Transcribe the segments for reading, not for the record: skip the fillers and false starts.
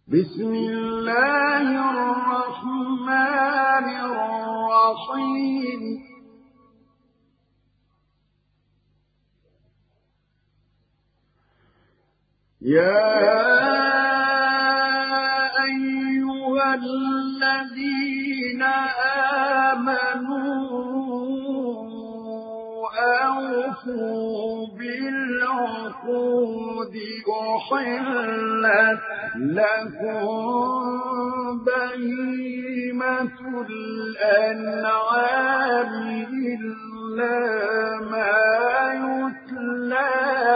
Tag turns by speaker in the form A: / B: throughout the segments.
A: بسم الله الرحمن الرحيم يا أيها الذين آمنوا أوفوا بالعقود أحلت لكم بهيمة الأنعام إلا ما يتلى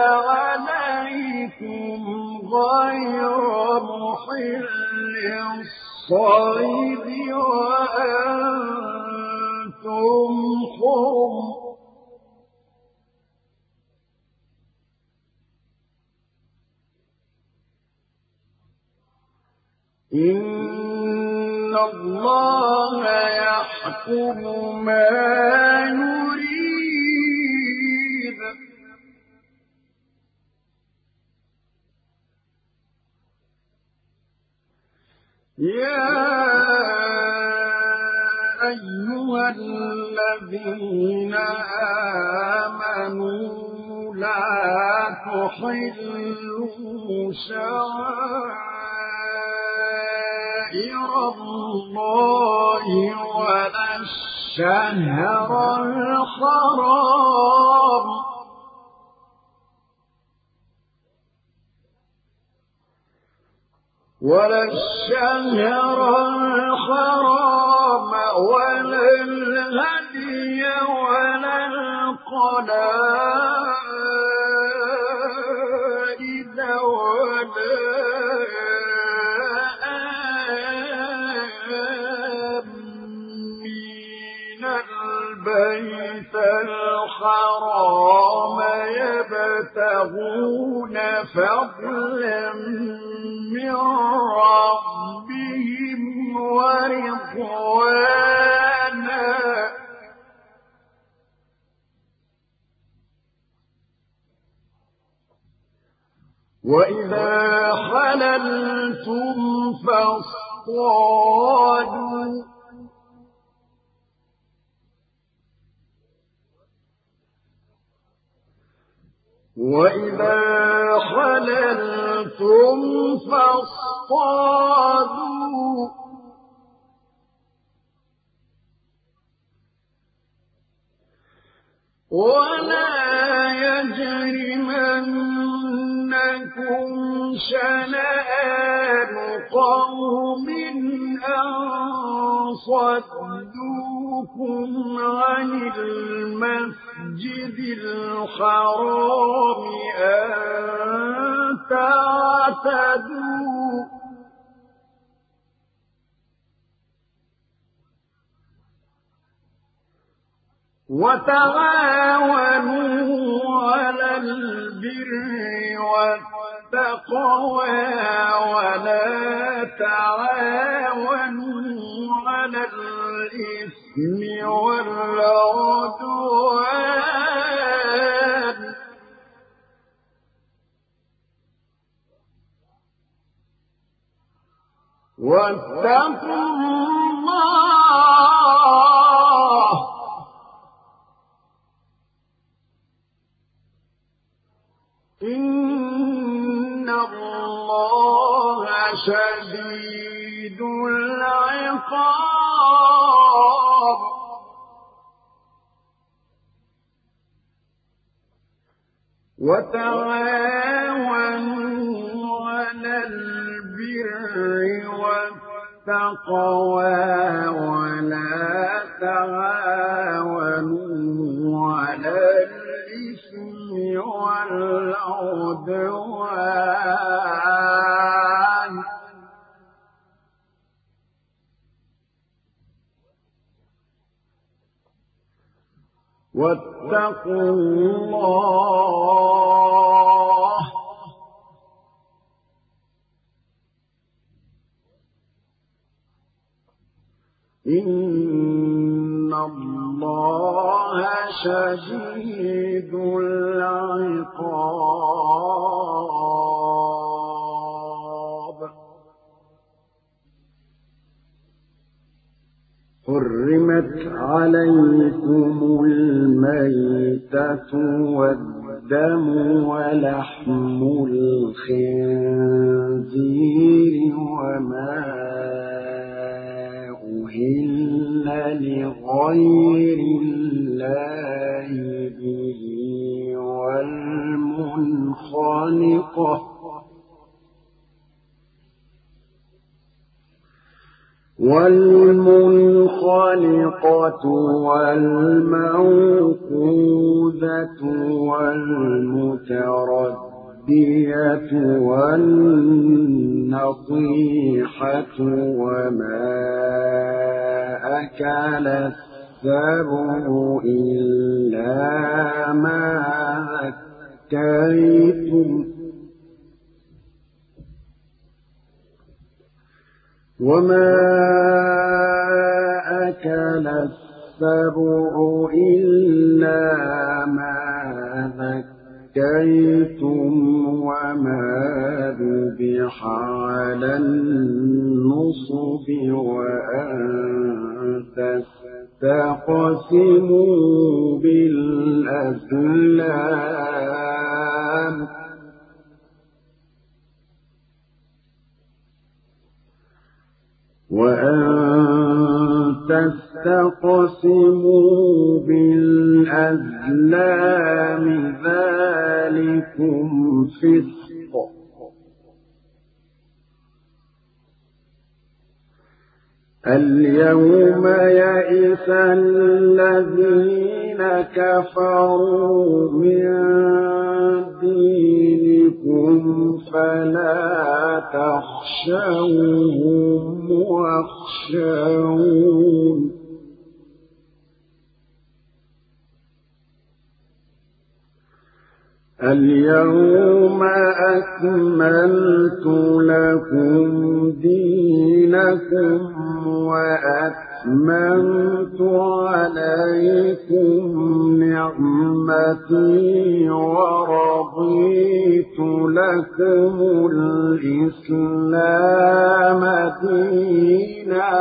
A: عليكم غير محل الصيد وأنتم حرم إن الله يحكم ما يريد يا أيها الذين آمنوا لا تحلوا شعائر الله ولا الشهر الحرام ولا الشهر الحرام ولا الهدي ولا القلائد ولا آمين البيت الحرام يبتغون فضلا من ربهم ورضوانا وإذا حللتم فاصطادوا وإذا حللتم فاصطادوا ولا يجرمنكم شنآن قوم أن صدوكم عن المسجد الحرام أن تعتدوا وتعاونوا على البر والتقوى ولا تعاونوا على الإثم والعدوان واتقوا الله إن الله شديد العقاب وتعاونوا على البر والتقوى ولا تعاونوا على الإثم والعدوان واتقوا الله إن الله شديد العقاب حرمت عليكم الميتة والدم ولحم الخنزير وما أهل لغير الله به والمنخنقة والموقوذة والمتردية والنطيحة وما أكل السبع إلا ما ذكيتم وما أكل السبع إلا ما ذكيتم وما ذبح على النصب وأن تستقسموا بالأزلام ذلكم فسق اليوم يئس الذين كفروا من دينكم فلا تخشوهم واخشون اليوم أكملت لكم دينكم وأتممت عليكم نعمتي ورضيت لكم الإسلام دينا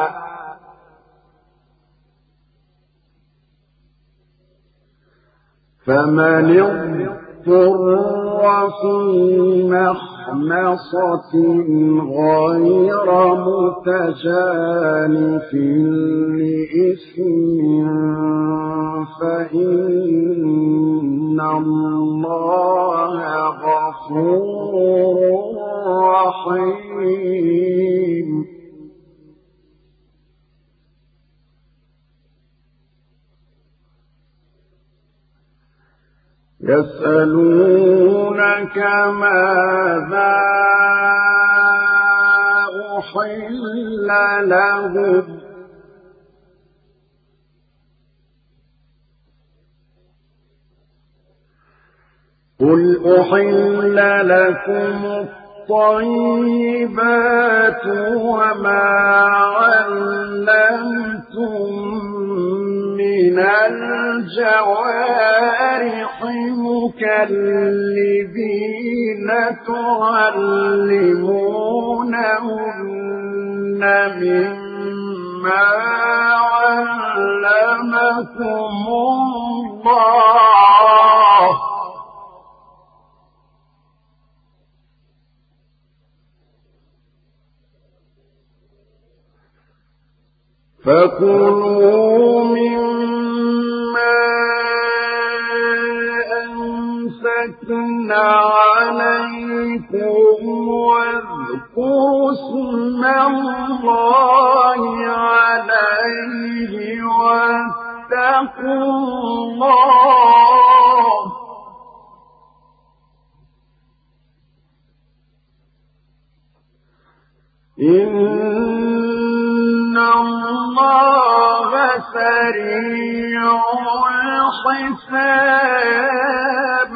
A: فمن اضطر في مخمصة غير متجانف لإثم فإن الله غفور رحيم يسألونك ماذا أحل لهم قل أحل لكم الطيبات وما علمتم من الجوارح مكلبين تعلمونهن مما علمكم الله فكلوا مما أمسكنا عليكم واذكروا اسم الله عليه واتقوا الله إن الله سريع الحساب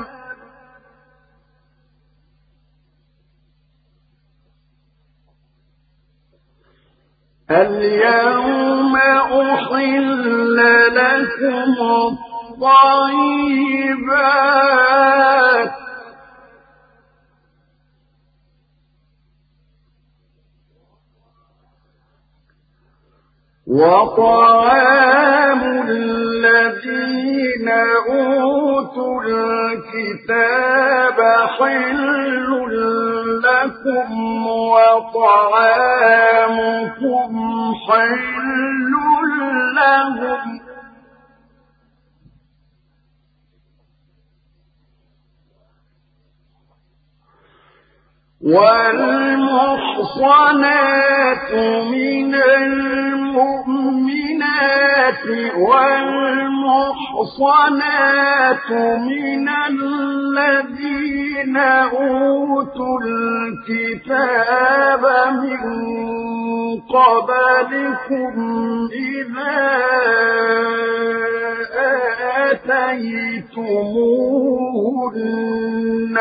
A: اليوم أحل لكم الطيبات وطعام الذين أوتوا الكتاب حل لكم وطعامكم حل لهم والمحصنات من المؤمنات والمحصنات من الذين أوتوا الكتاب من قبلكم إذا آتيتموهن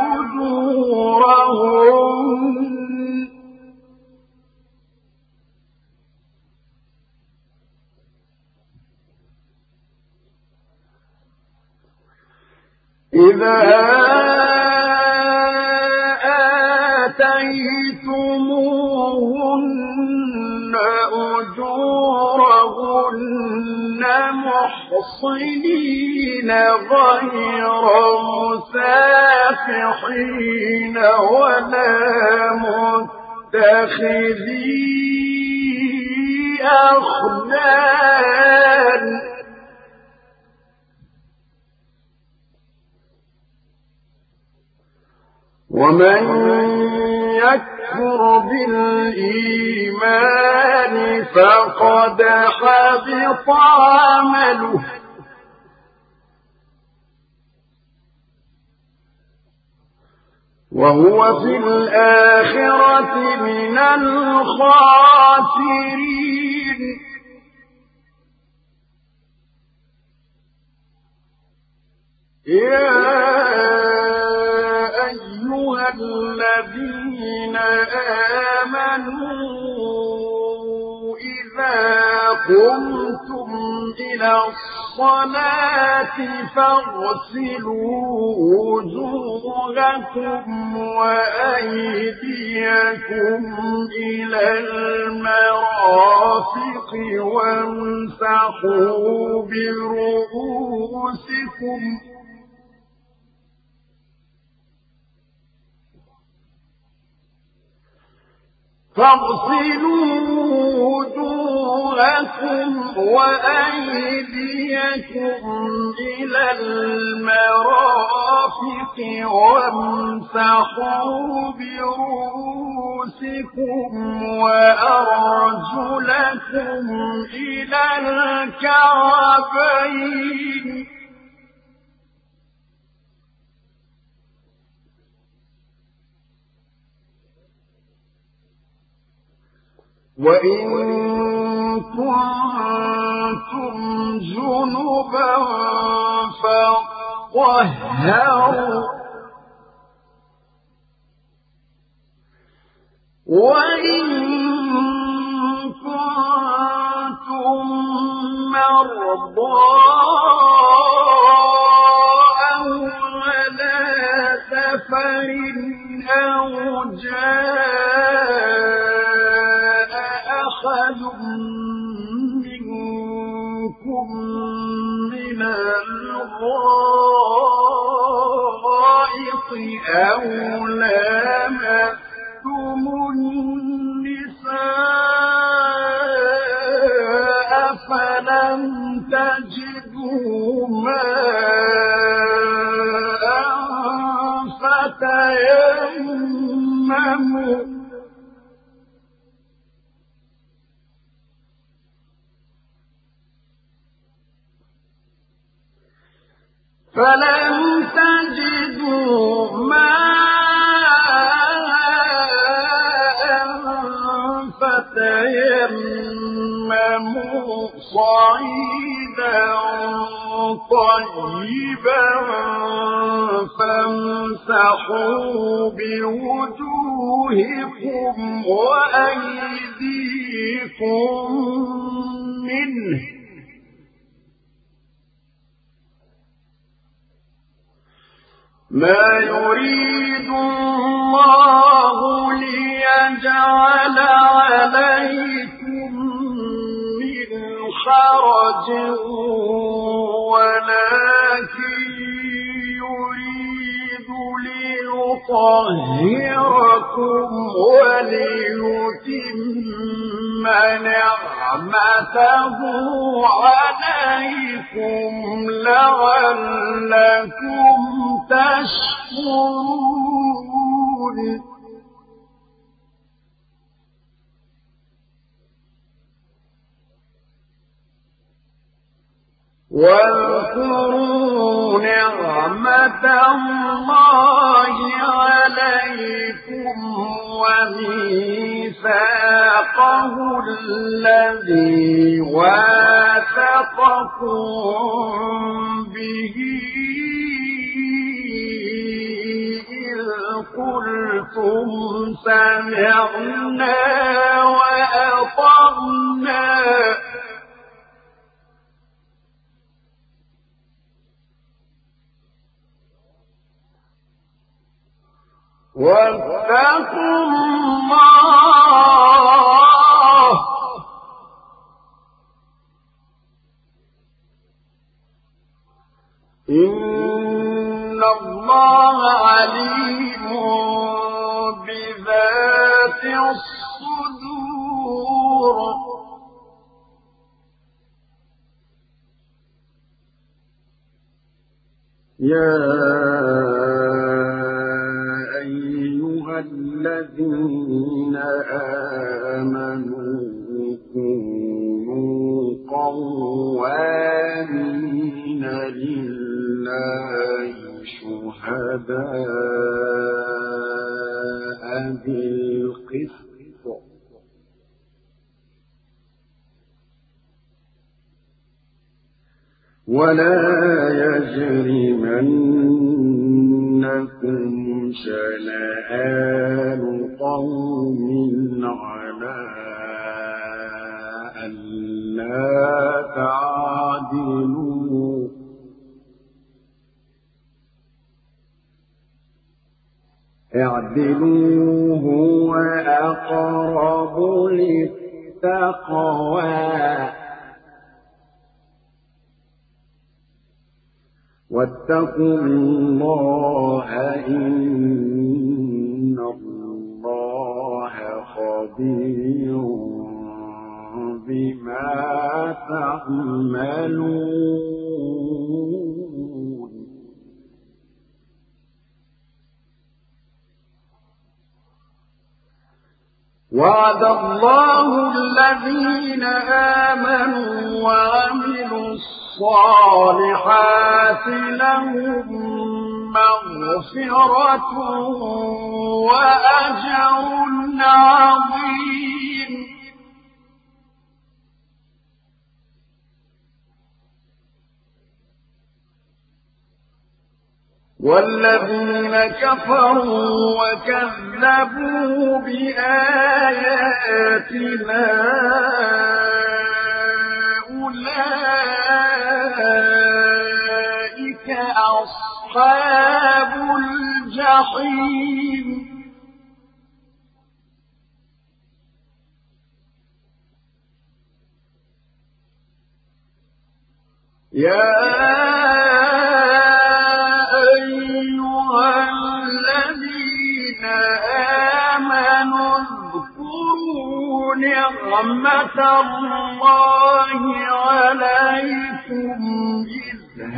A: أجورهن محصنين غير مسافحين ولا متخذي أخدان ومن يكفر بالإيمان فقد حبط عمله وهو في الآخرة من الخاسرين يا أيها الذين آمنوا إذا قمتم إلى الصلاة فاغسلوا وجوهكم وأيديكم إلى المرافق وامسحوا برؤوسكم فاغسلوا وجوهكم وأيديكم إلى المرافق وامسحوا برؤوسكم وأرجلكم إلى الكعبين وإن كنتم جنبا فطهروا وإن كنتم مرضى أو على سفر أو جاء أحد منكم من الغائط أو لامستم النساء فلم تجدوا ماء فتيمموا صعيدا طيبا فامسحوا بوجوهكم وأيديكم منه ما يريد الله ليجعل عليكم ولكن يريد ليطهركم وليتم نعمته عليكم لعلكم تشكرون واذكروا نعمة الله عليكم وميثاقه الذي واثقكم به إذ قلتم سمعنا وأطعنا واتقوا الله إن الله عليم بذات الصدور يا الذين آمنوا كونوا قوامين لله شهداء بالقسط ولا يجرمنكم شنآن قوم على ألا تعدلوا اعدلوا هو أقرب للتقوى واتقوا الله إن الله خبير بما تعملون وعد الله الذين آمنوا وعملوا الصالحات لهم مغفرة وأجر عظيم والذين كفروا وكذبوا بآياتنا أولئك أصحاب الجحيم يا أيها الذين آمنوا اذكروا نعمة الله عليكم إذ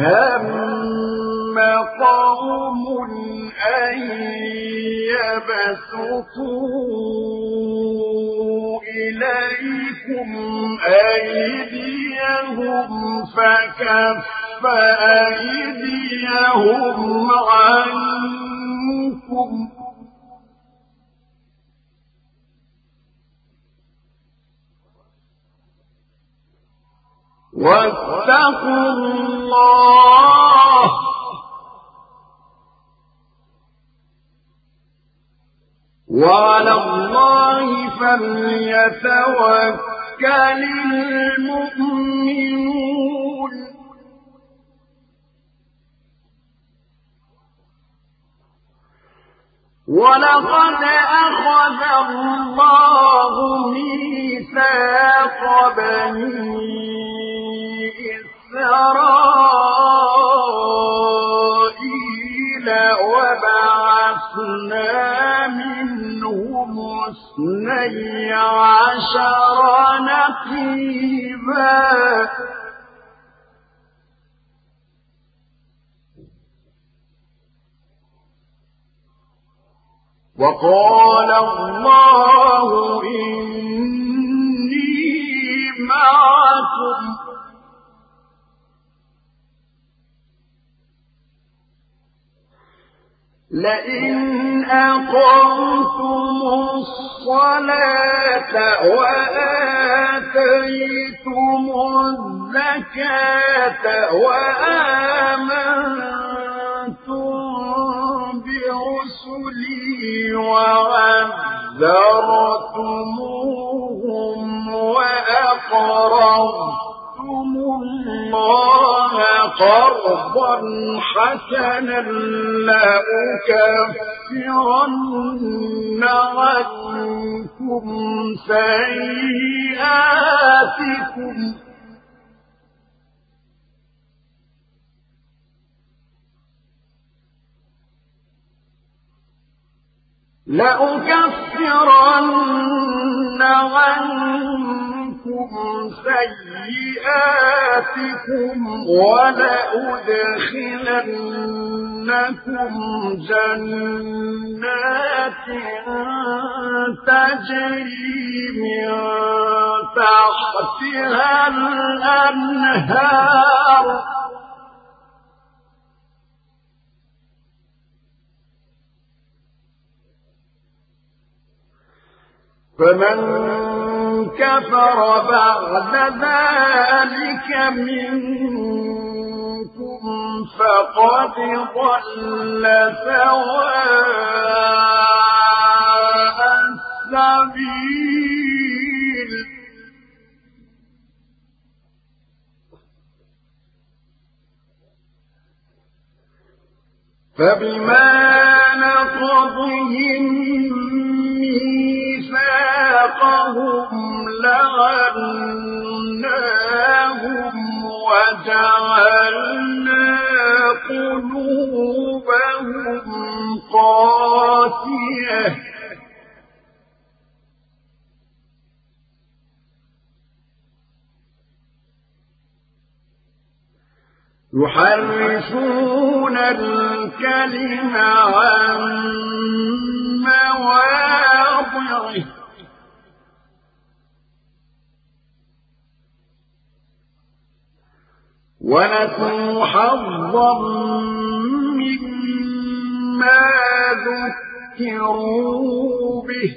A: هم قوم أن يبسطوا إليكم أيديهم فكف أيديهم عنكم واتقوا الله وعلى الله فليتوكل المؤمنون ولقد أخذ الله ميثاق بني إسرائيل وبعثنا منهم 12 نقيبا وقال الله إني معكم لئن أقمتم الصلاة وآتيتم الزكاة وآمنتم برسلي وعذرتموهم وأقرضتم الله قرضا حسنا لأكفرن عنكم سيئاتكم ولأدخلنكم جنات تجري من تحتها الأنهار فمن كفر بعد ذلك منكم فقد ضل سواء السبيل فبما نقضهم ميثاقهم لعناهم وجعلنا قلوبهم قاسية يحرفون الكلم عن مواضعه ونسوا حظا مما ذكروا به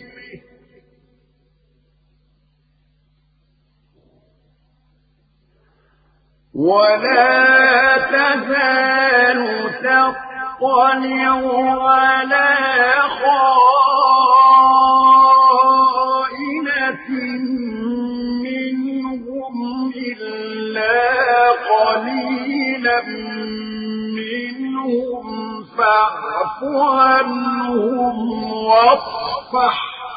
A: ولا تزال تطلع على خائنة منهم إلا قليلا منهم فاعف عنهم واصفح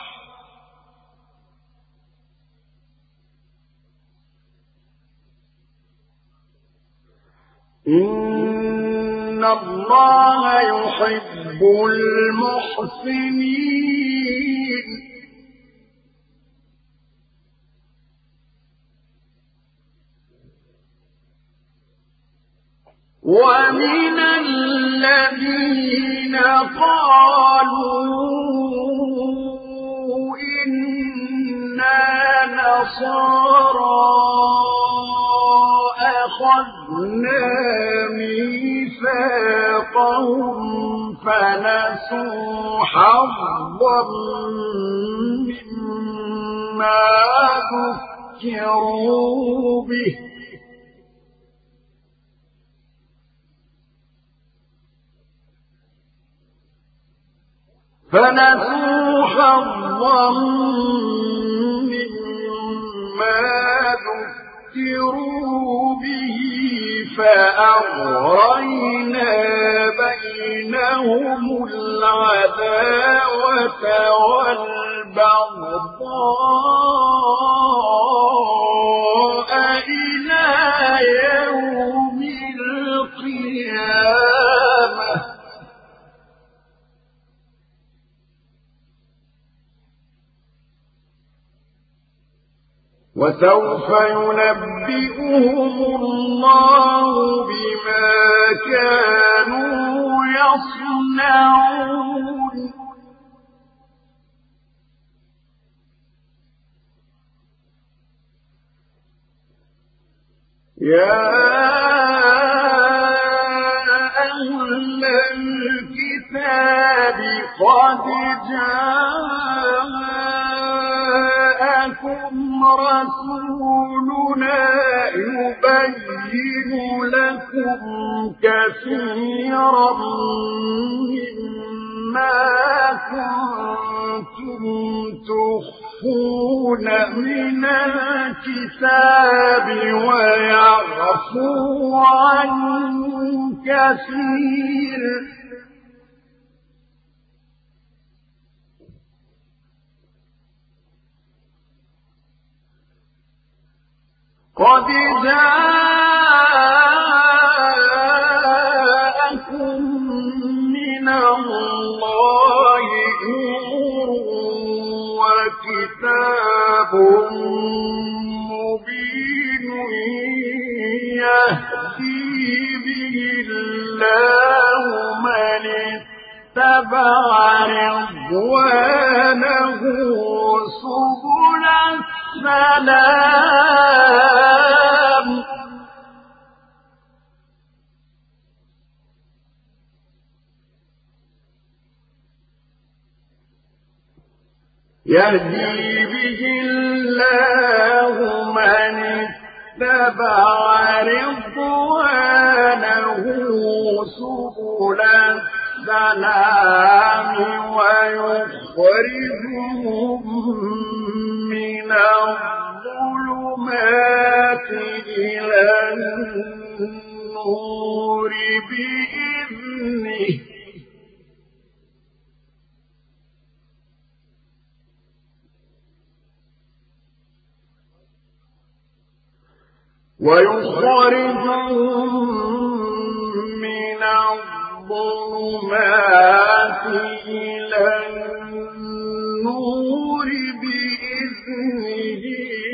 A: إن الله يحب المحسنين ومن الذين قالوا إنا نصارى أخذنا ميثاقهم فنسوا حظا مما ذكروا به فأغرينا بينهم العداوة والبغضاء إلى يوم وسوف ينبئهم الله بما كانوا يصنعون يا أهل الكتاب قد جاءكم رسولنا يبين لكم كثيرا مما كنتم تخفون من الكتاب ويعفو عن كثير قد جاءكم من الله نور وكتاب مبين يهدي به الله من اتبع رضوانه سبل السلام يهدي به الله من اتبع رضوانه سبل السلام ويخرجهم من الظلمات إلى النور بإذنه ويخرجهم من الظلمات إلى النور بإذنه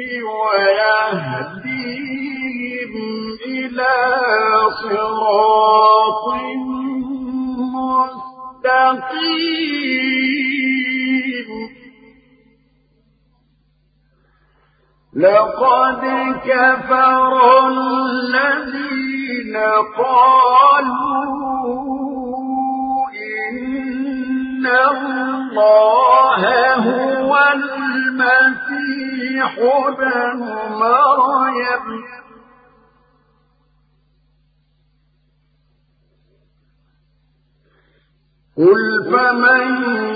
A: ويهديهم إلى صراط مستقيم لقد كفر الذين قالوا إن الله هو المسيح ابن مريم قل فمن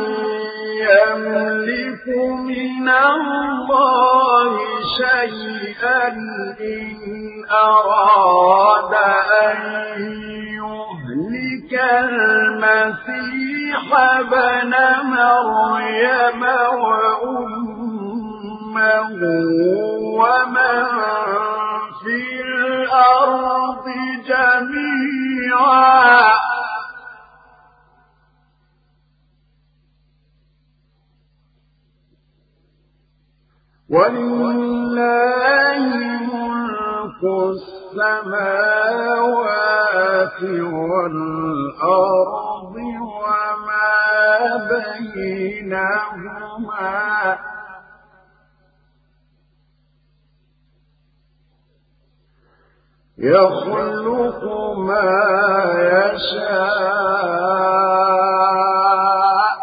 A: يملك من الله شيئا إن أراد أن يهلك المسيح ابن مريم وأمه ومن في الأرض جميعا ولله ملك السماوات والأرض وما بينهما يخلق ما يشاء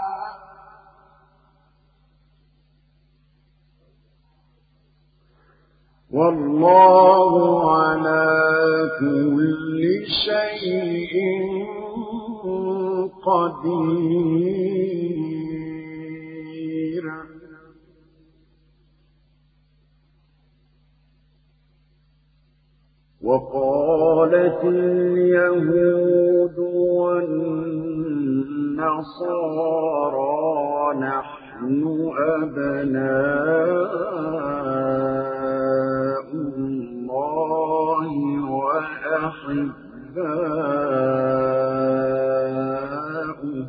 A: والله على كل شيء قدير وقالت اليهود والنصارى نحن أبناء الله وأحباؤه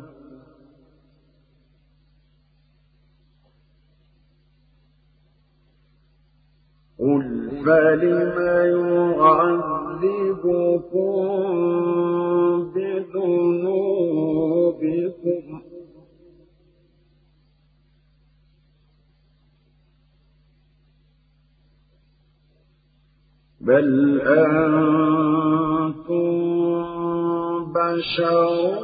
A: قل فلم يعذبكم بذنوبكم بل أنتم بشر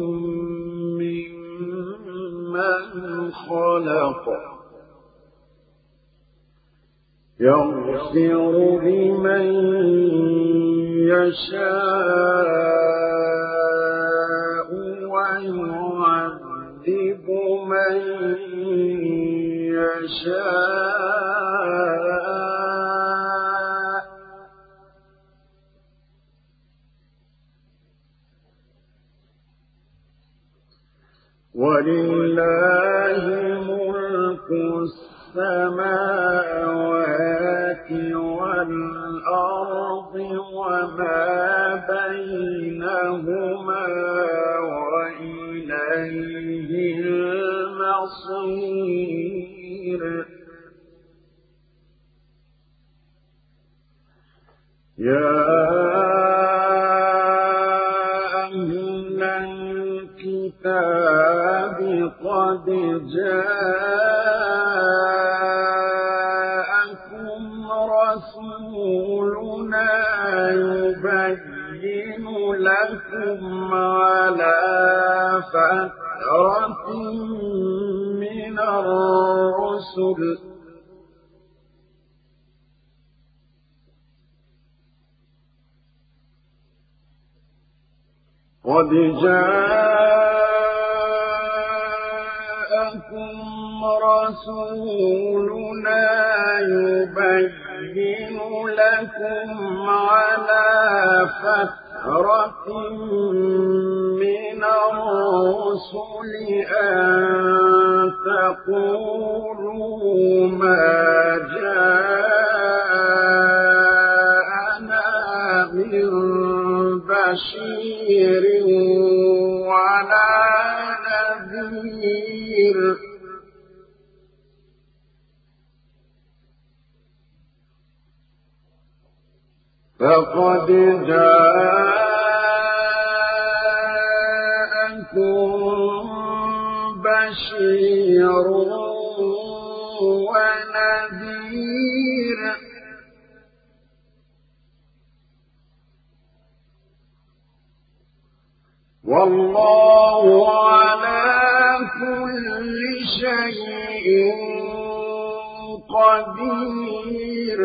A: ممن خلق يغفر لمن يشاء ويعذب من يشاء ولله ملك السماوات والأرض وما بينهما وإليه المصير يا أهل الكتاب قد جاءكم رسولنا يبين لكم على فترة من الرسل قد جاءكم رسولنا يبين لكم على فترة من الرسل أن تقولوا ما جاءنا من بشير ولا نذير فقد جاءكم بشير ونذير والله على كل شيء قدير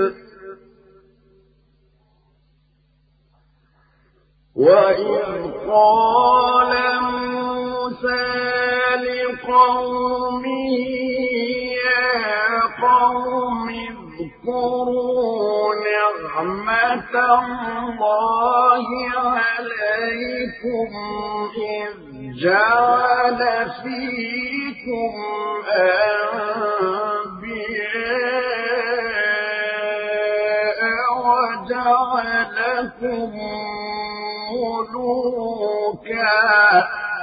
A: وإذ قال موسى لقومه يا قوم اذكروا نعمة الله عليكم إذ جعل فيكم أنبياء وجعلكم ملوكا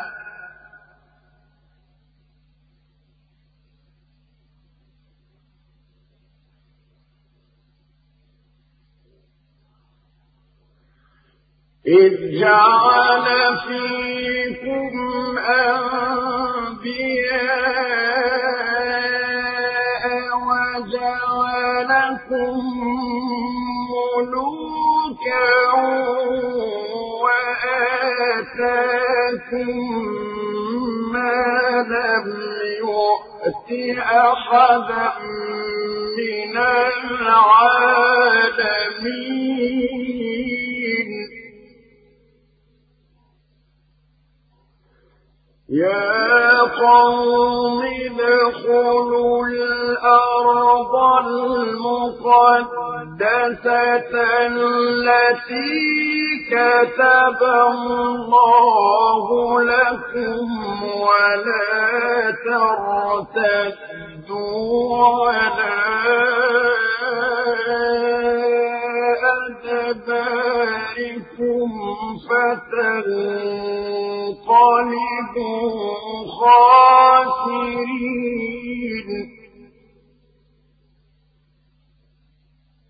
A: إذ جعل فيكم أنبياء وجعلكم ملوكا وآتاكم ما لم يؤت أحدا من العالمين يا قوم ادخلوا الأرض المقدسة التي كتب الله لكم ولا ترتدوا على أدباركم فتنقلبوا خاسرين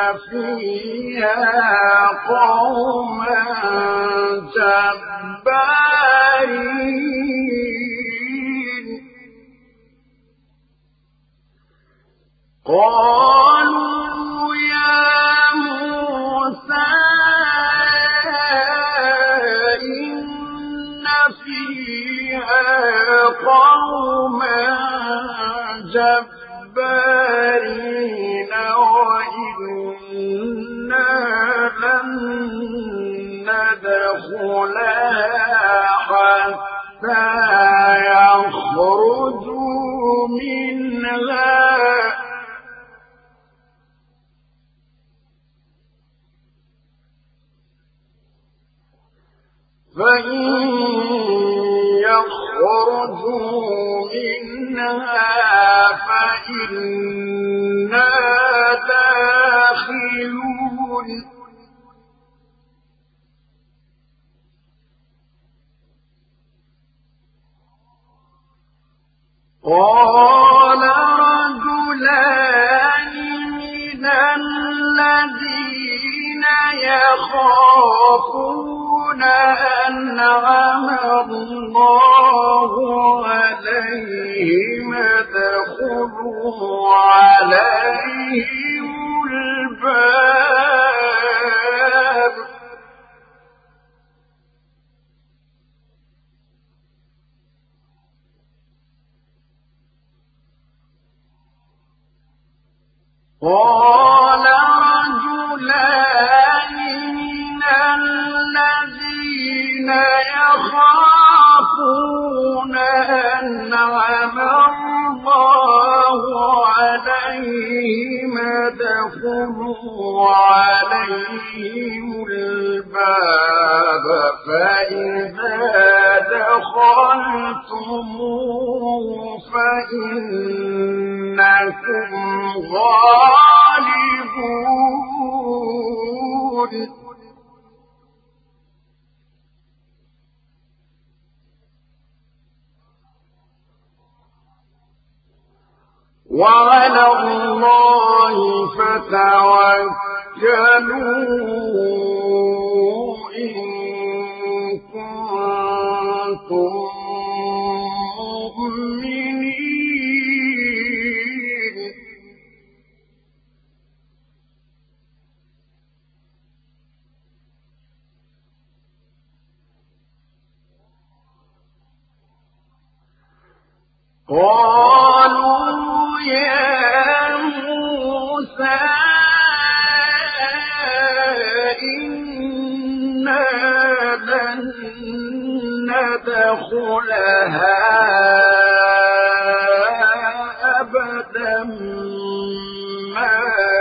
A: فيها قوما جبارين قالوا يا موسى إن فيها قوما جبارين وإنا لن ندخلها حتى يخرجوا منها فإن يخرجوا منها فإنا داخلون قال رجلان من الذين يخافون أنعم الله عليهم ادخلوا عليهم الباب قال رجلان من الذين يخافون أنعم الله عليهم ادخلوا عليهم الباب فإذا دخلتموه فإنكم غالبون وعلى الله فتوكلوا إن كنتم مؤمنين قالوا يا موسى إنا لن ندخلها أبدا ما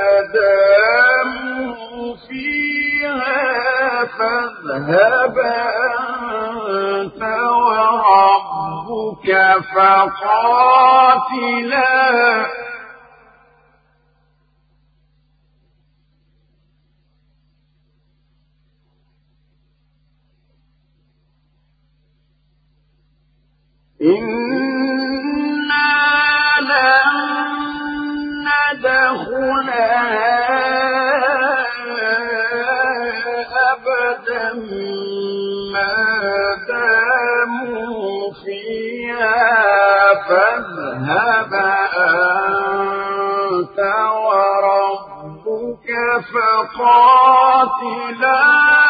A: داموا فيها فاذهب أنت وربك فقاتلا إنا لن ندخلها أبدا ما داموا فيها فاذهب أنت وربك فقاتلا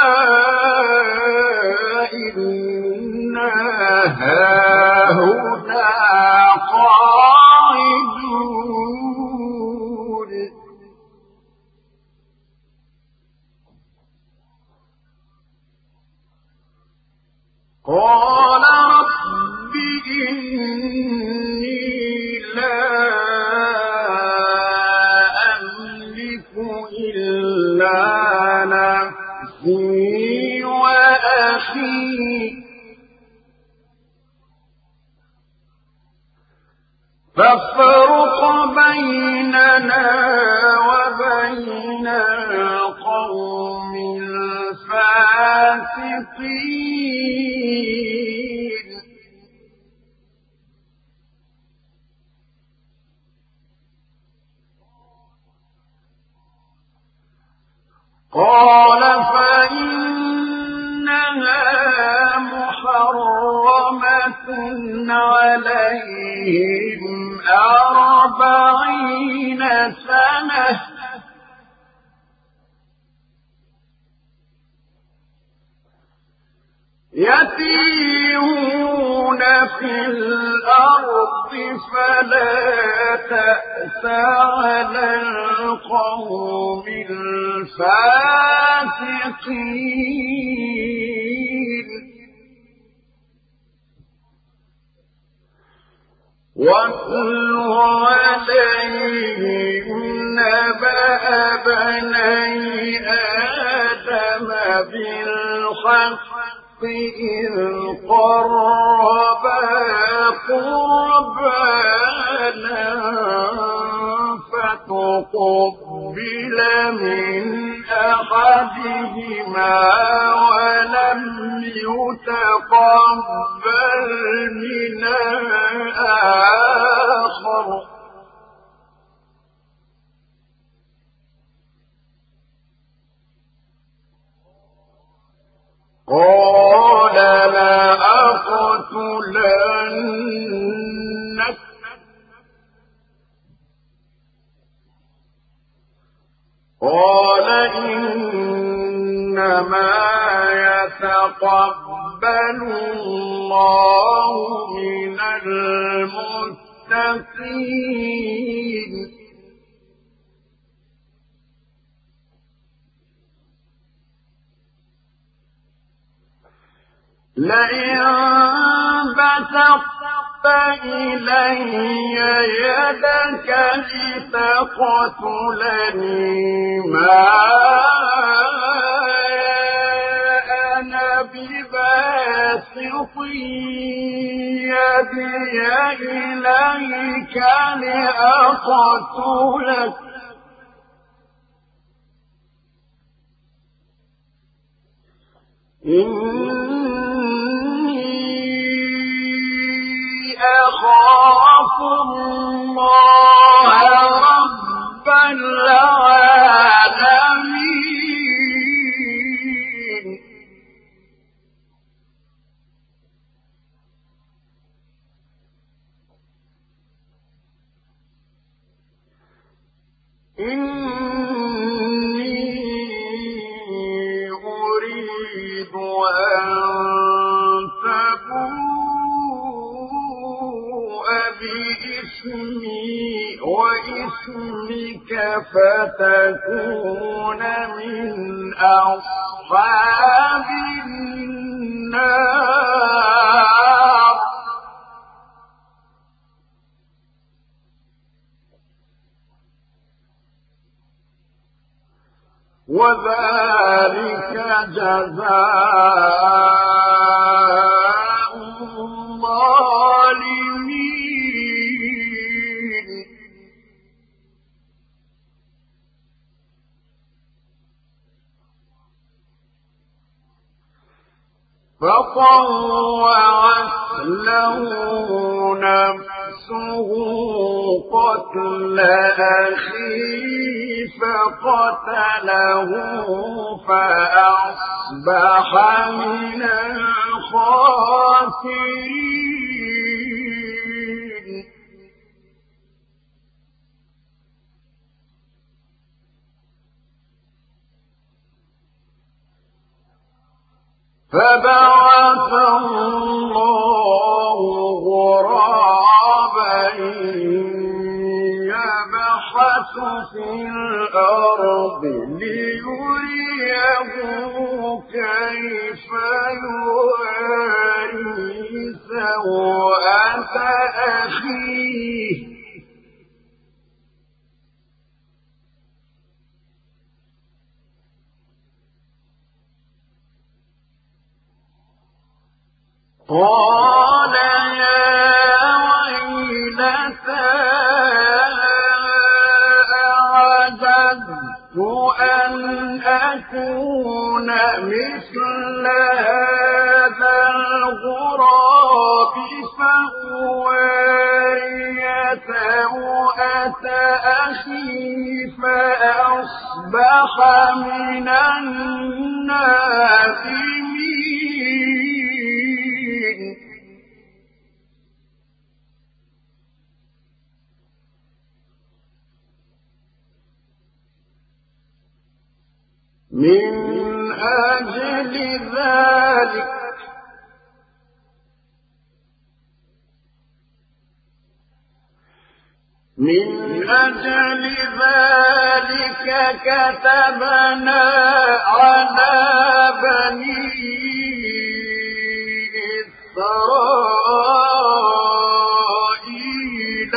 A: إنا هاهنا قاعدون قال رب إني لا أملك إلا نفسي وأخي فافرق بيننا وبين القوم الفاسقين قال فإنها محرمة عليهم 40 سنة يتيهون في الأرض فلا تأس على القوم الفاسقين واتل عليهم نبأ بني آدم بالحق إذ قربا قربانا فتقبل من أحدهما ولم يتقبل من الآخر قال لأقتلنك قال إنما يتقبل الله من المتقين لئن بسطت إلي يدك لتقتلني ما أنا بباسط يدي إليك لأقتلك أخاف الله رب العالمين إني أريد أن تبوء بإثمي وإثمك فتكون من أصحاب النار وذلك جزاء الظالمين فطوعت له نفسه قتل أخيه فقتله فأصبح من الخاسرين فبعث الله غرابا يبحث في الأرض ليريه كيف يواري سوءة أخيه قال يا ويلتى أعجزت أن أكون مثل هذا الغراب فأواري سوءة أخي فأصبح فأصبح من النادمين من أجل ذلك كتبنا على بني إسرائيل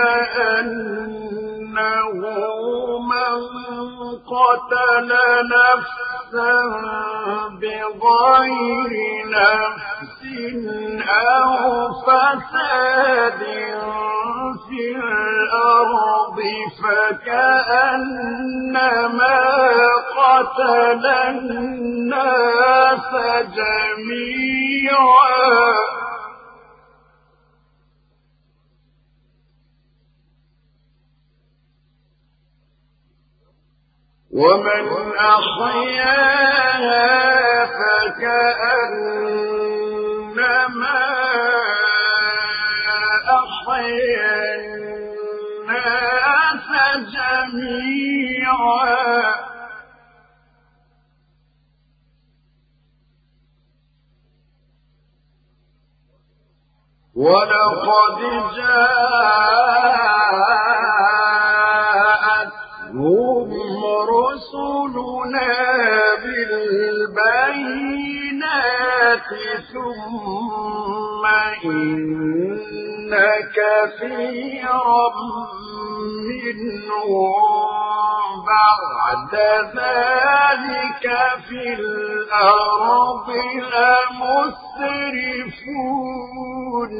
A: أنه من قتل نفسا بغير نفس أو فساد في الأرض فكأنما قتل الناس جميعا ومن أحياها فكأنما أحيا الناس جميعا ولقد جاءتهم رسلنا بالبينات ثم إن كثيرا منهم بعد ذلك في الأرض لمسرفون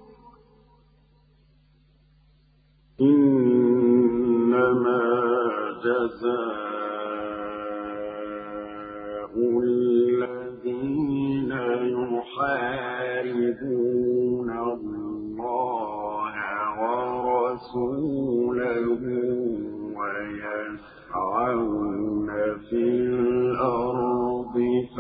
A: إنما جزاء الذين يحاربون الله ورسوله ويسعون في الأرض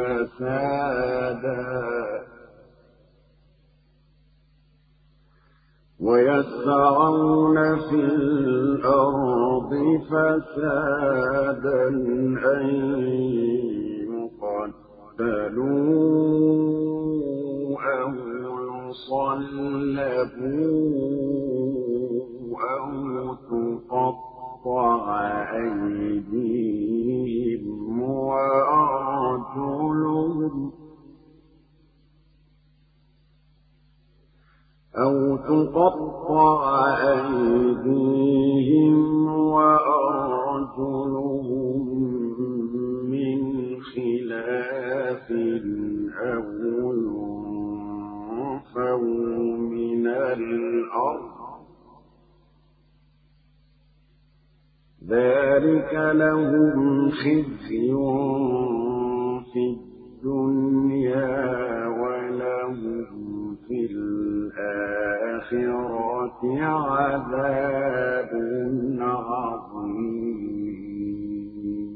A: فسادا أن يقتلوا أو يصلبوا أو تقطع أيديهم وأرجلهم من خلاف أو ينفوا من الأرض ذلك لهم خزي في الدنيا ولهم في الآخرة عذاب عظيم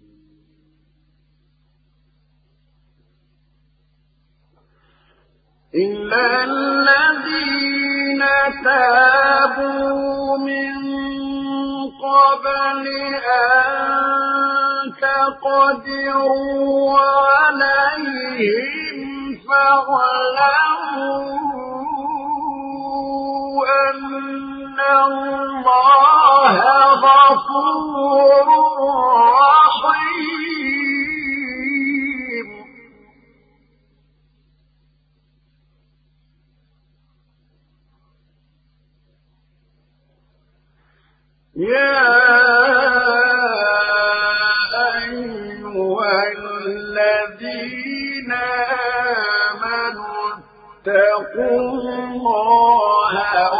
A: إلا الذين تابوا من قبل أن تقدروا عليهم فاعلموا أن الله غفور رحيم يا أيها الذين آمنوا اتقوا الله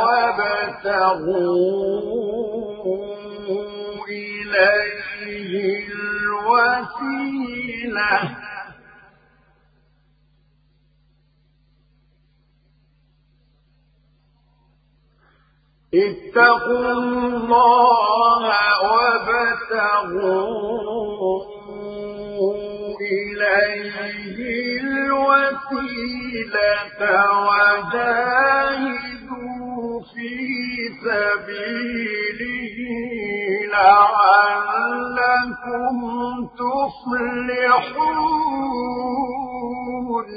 A: وابتغوا إليه الوسيلة اتقوا الله وابتغوا إليه الوسيلة وجاهدوا في سبيله لعلكم تفلحون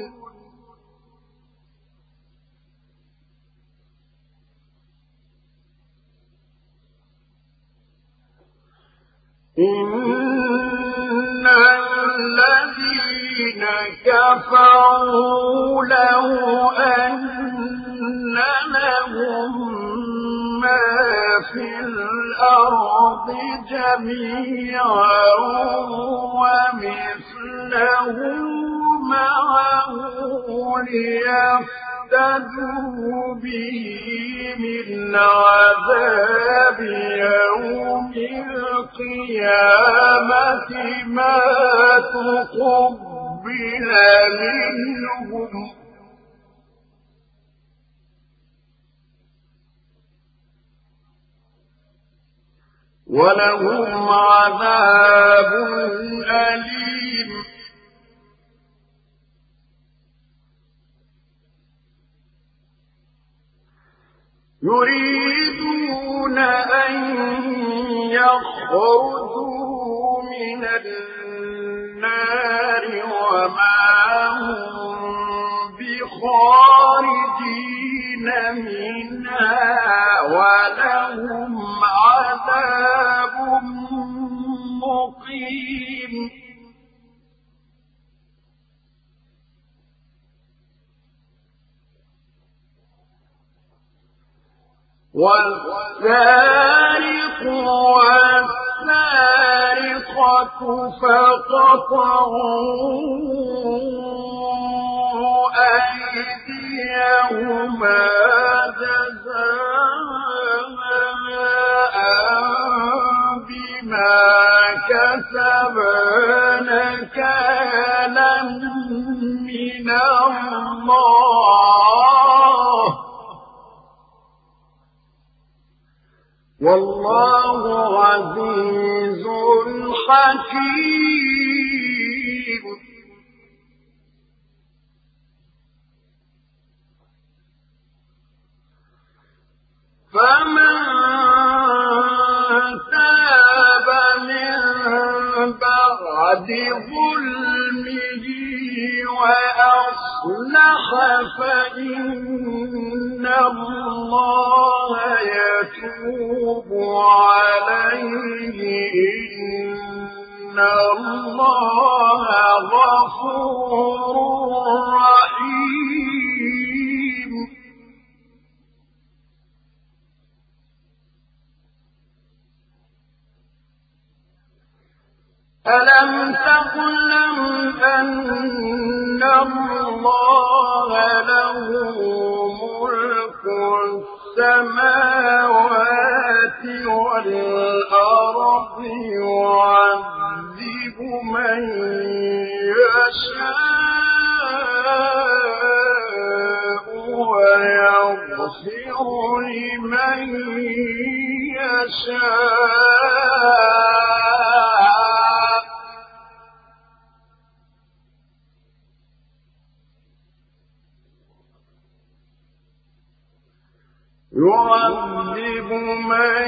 A: إن الذين كفروا لو أن لهم ما في الأرض جميعا ومثله معه ليفتدوا به من عذاب يوم القيامة ما تقبل منهم ولهم عذاب أليم يريدون أن يخرجوا من النار وما هم بخارجين منها ولهم عذاب مقيم والسارق والسارقة فقطعوا أيديهما جزاء بما كسبا نكالا من الله والله عزيز حكيم فمن تاب من بعد ظلمه وأصلح فإن الله يتوب عليه إن الله غفور رحيم ألم تعلم أن الله له ملك السماوات والأرض يعذب من يشاء ويغفر لمن يشاء يعذب من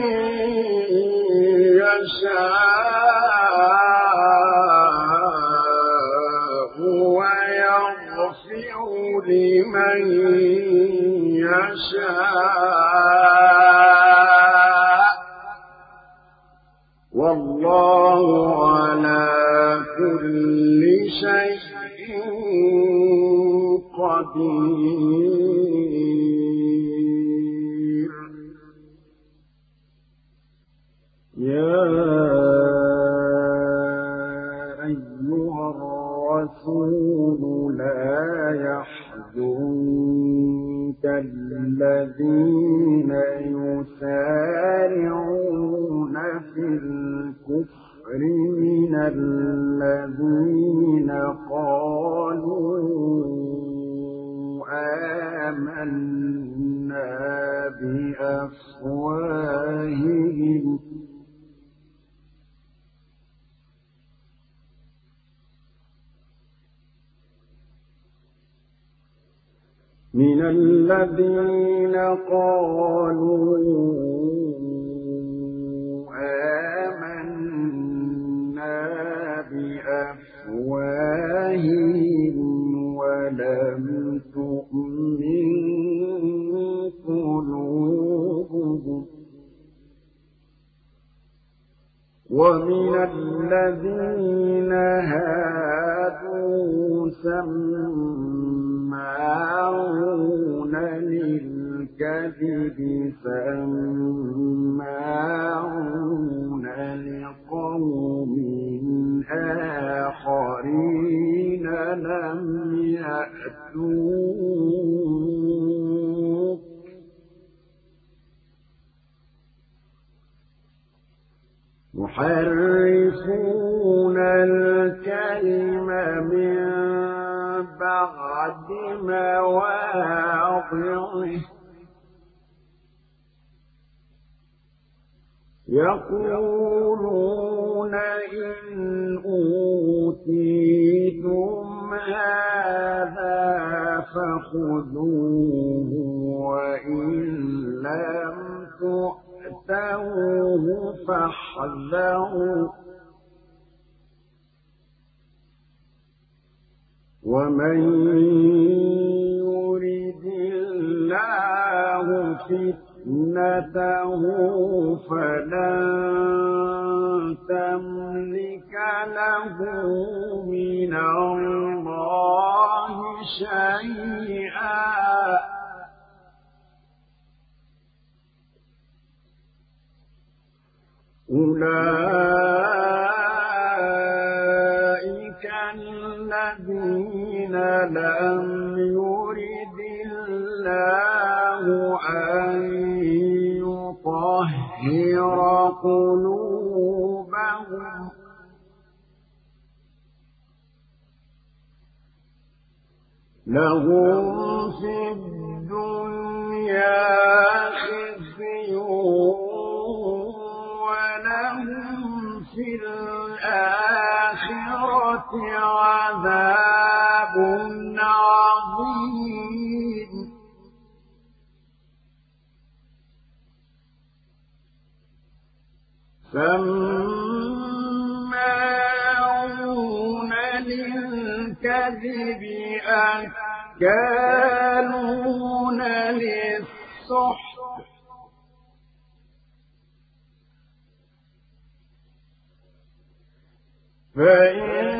A: يشاء ويغفر لمن يشاء والله على كل شيء قدير يا أيها الرسول لا يحزنك الذين يسارعون في الكفر من الذين قالوا آمنا بأفواههم من الذين قالوا آمنا بأفواههم ولم تؤمن قلوبهم ومن الذين هادوا سماعون للكذب سماعون لقوم آخرين لم يأتوك يحرفون الكلم من بعد مواضعه يقولون إن أوتيتم هذا فخذوه وإن لم تؤتوه فاحذروا ومن يرد الله فتنته فلن تملك له من الله شيئا أولئك الذين لم يرد الله أن يطهر قلوبهم لهم في الدنيا خزي ولهم في الآخرة عذاب عظيم سماعون للكذب أكالون للسحت فإن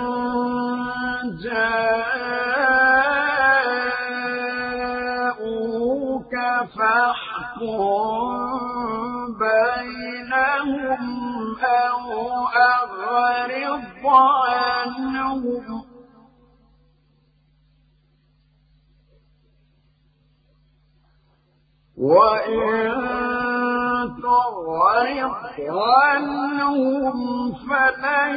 A: جاءوك فاحكم بينهم أو أعرض عنهم وإن تعرض عنهم فلن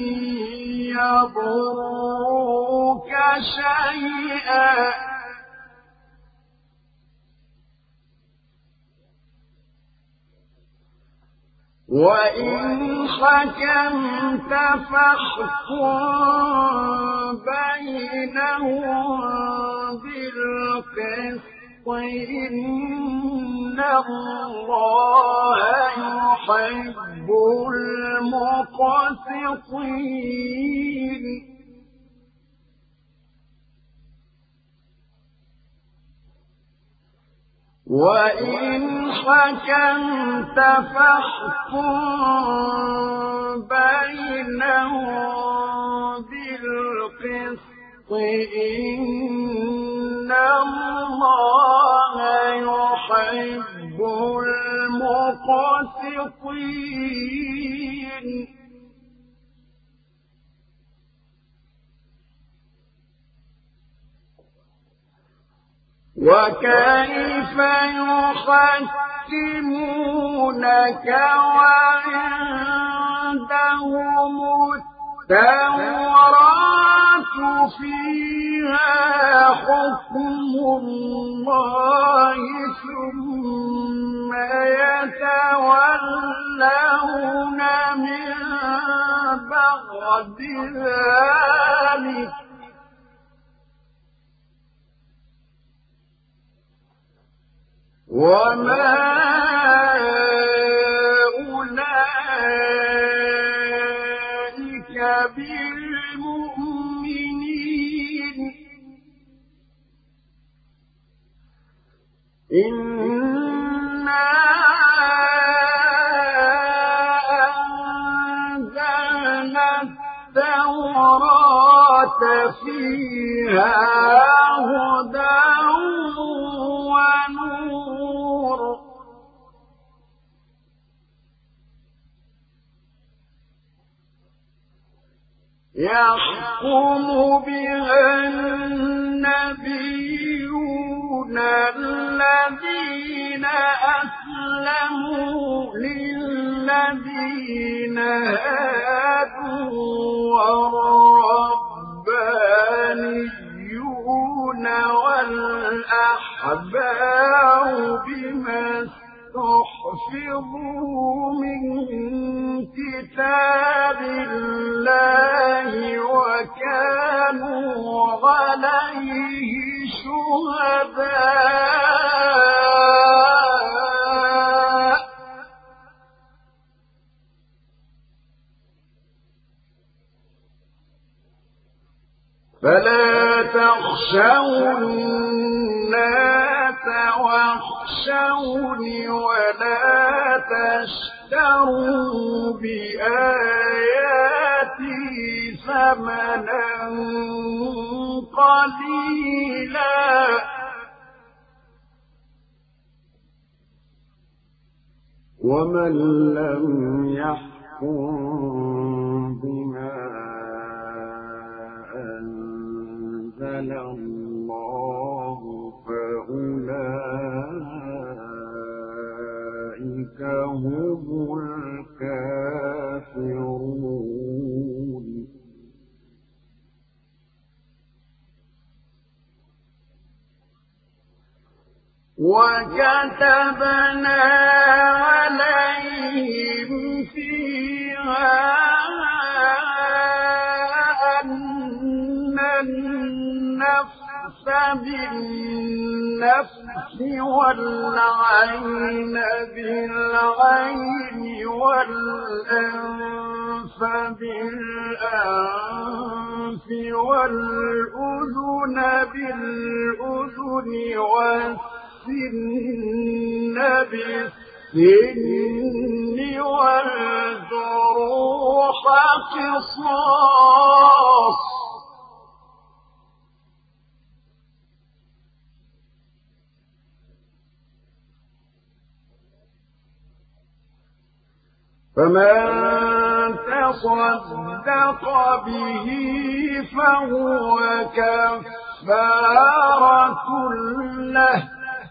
A: يضروك شيئا وإن حكمت فاحكم بينهم بالقسط إن الله يحب المقسطين وإن حكمت فاحكم بينهم بالقسط إن الله يحب المقسطين وكيف يحكمونك وعندهم التوراة فيها حكم الله ثم يتولون من بعد ذلك وما أولئك بالمؤمنين إنا أنزلنا التوراة فيها هدى ونور يحكم بها النبيون الذين أسلموا للذين هادوا والربانيون والأحبار بما استحفظوا من كتاب الله وكانوا عليه شهداء فلا تخشوا الناس واخشوني ولا تشتروا بآياتي ثمنا قليلا ومن لم يحكم بما أنزل الله فأولئك هم الكافرون وكتبنا عليهم فيها أن النفس بالنفس والعين بالعين والأنف بالأنف والأذن بالأذن والسن بالسن والجروح قصاص فمن تصدق به فهو كفارة له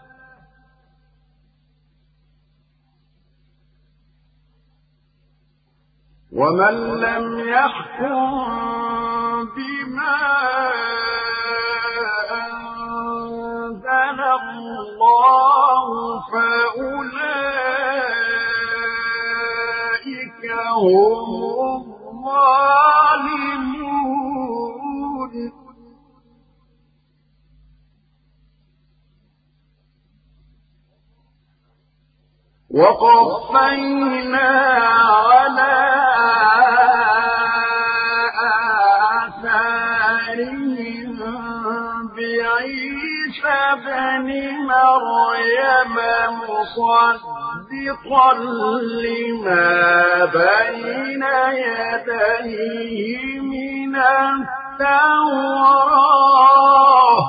A: ومن لم يحكم بما أنزل الله فأولئك هم الظالمون وقفينا على آثارهم بعيسى ابن مريم مصدقا لما بين يديه من التوراة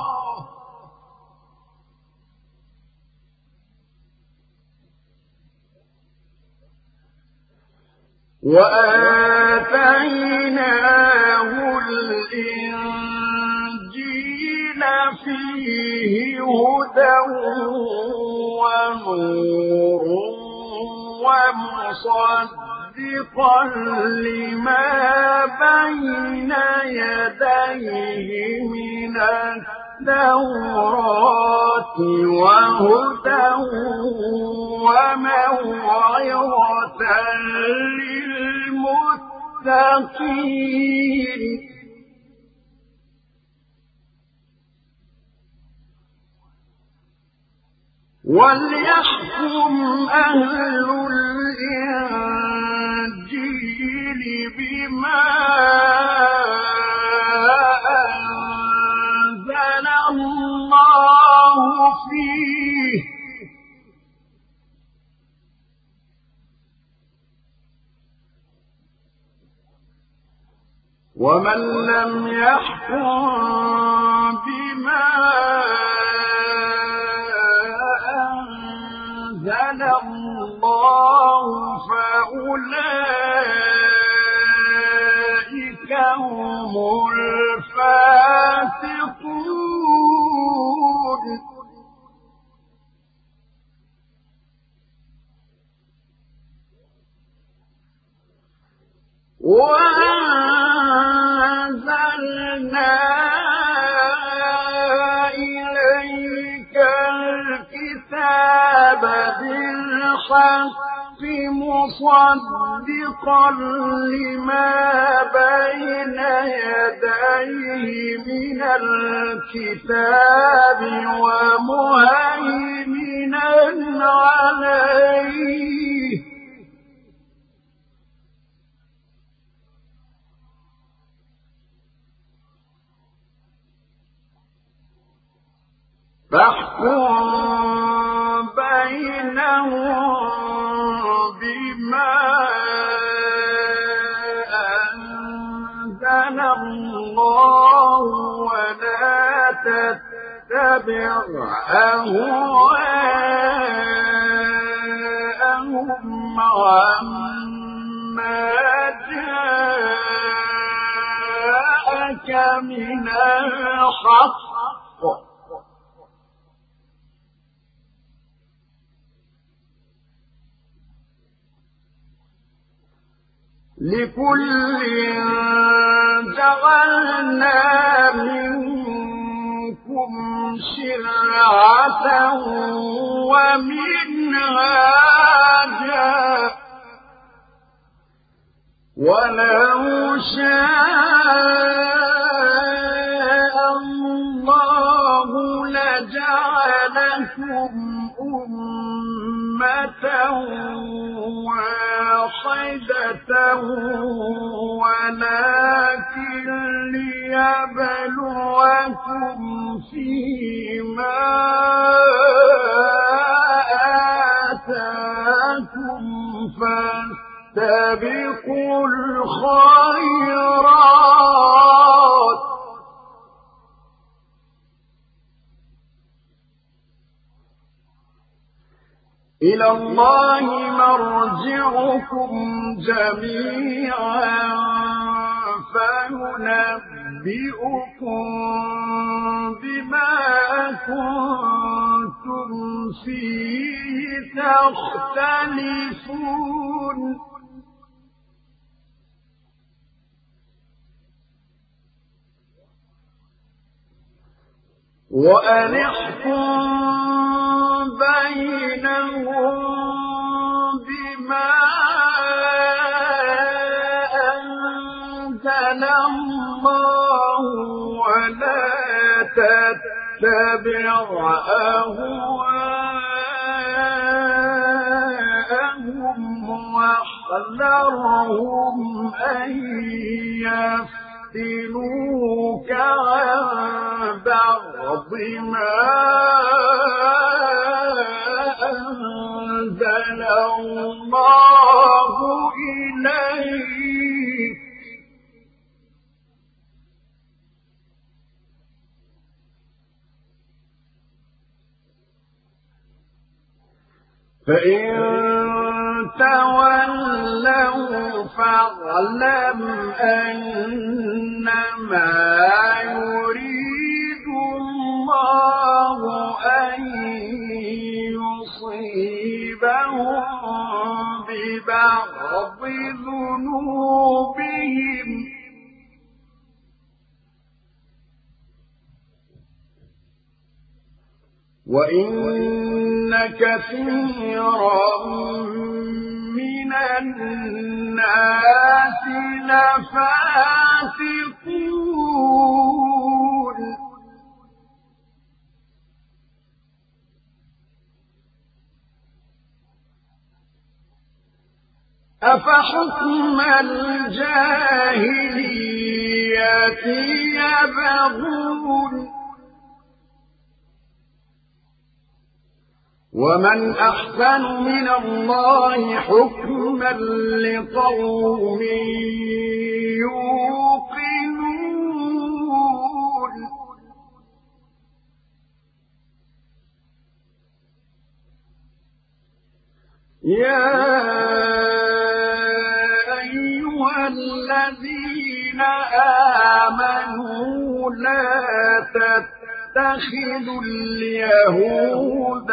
A: وآتيناه الإنجيل فيه هدى ونور ومصدقا لما بين يديه من التوراة وهدى وموعظة للمتقين وليحكم أهل الإنجيل بما أنزل الله فيه ومن لم يحكم بما أنزل الله فأولئك هم الفاسقون وأنزلنا إليك الكتاب بالحق مصدقا لما بين يديه من الكتاب ومهيمنا عليه فاحكم بينهم بما أنزل الله ولا تتبع أهواءهم عما جاءك من الحق لكل جعلنا منكم شرعة ومنهاجا ولو شاء الله لجعلكم أمة واحدة ولكن ليبلوكم فيما آتاكم فاستبقوا الخيرات إلى الله مرجعكم جميعا فينبئكم بما كنتم فيه تختلفون وأن احكم بينهم بما أنزل الله ولا تتبع أهواءهم واحذرهم أن يفتنوك عن بعض ما أنزل الله إليك فإن تولوا فاعلم أنما يريد الله أن يصيبهم ببعض ذنوبهم وإن كثيرا من الناس لفاسقون أفحكم الجاهلية يبغون ومن أحسن من الله حكما لقوم يوقنون يا أيها الذين آمنوا لا تتخذوا اليهود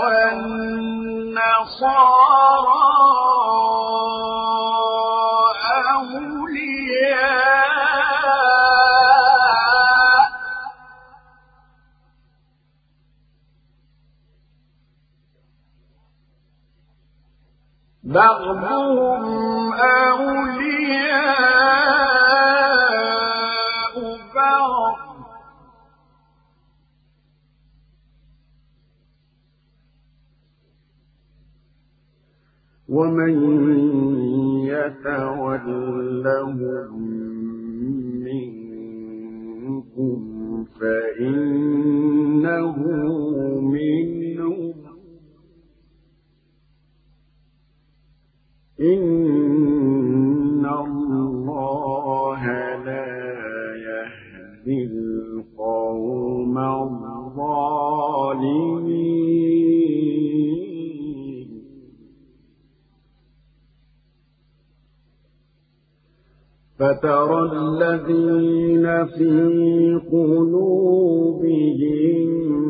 A: والنصارى أولياء بعضهم أولياء بعض ومن يتولهم منكم فإنه منهم إن الله لا يهدي القوم الظالمين فترى الذين في قلوبهم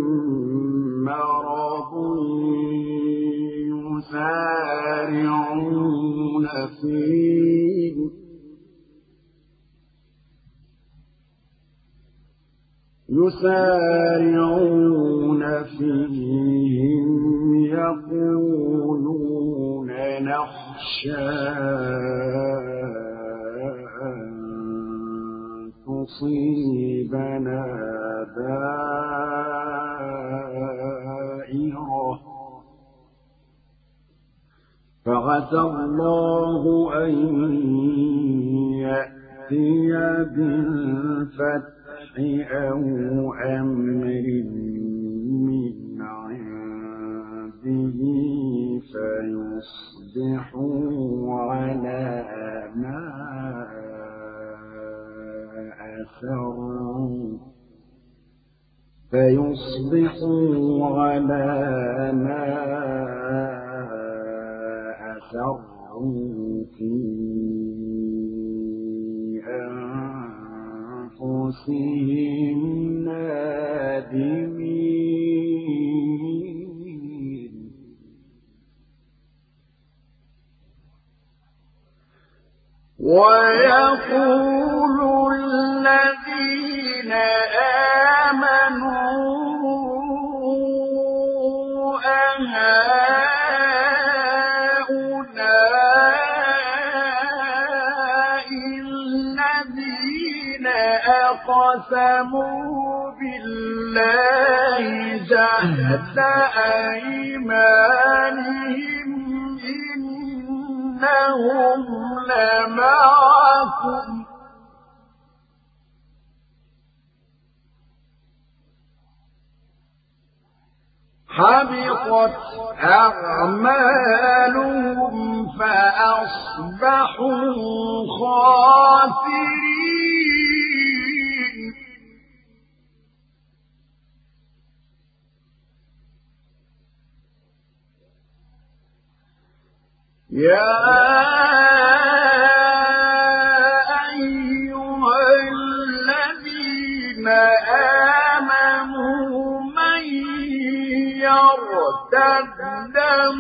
A: مرض يسارعون فيهم يقولون نخشى أن تصيبنا دائرة فعسى الله أن يأتي بالفتح أو أمر من عنده فيصبحوا على ما أسروا في أنفسهم نادمين ويقول الذين آمنوا أهؤلاء الذين أقسموا بالله جهد أيمانهم إنهم لمعكم حبطت أعمالهم فأصبحوا خاسرين يا أيها الذين آمنوا من يرتد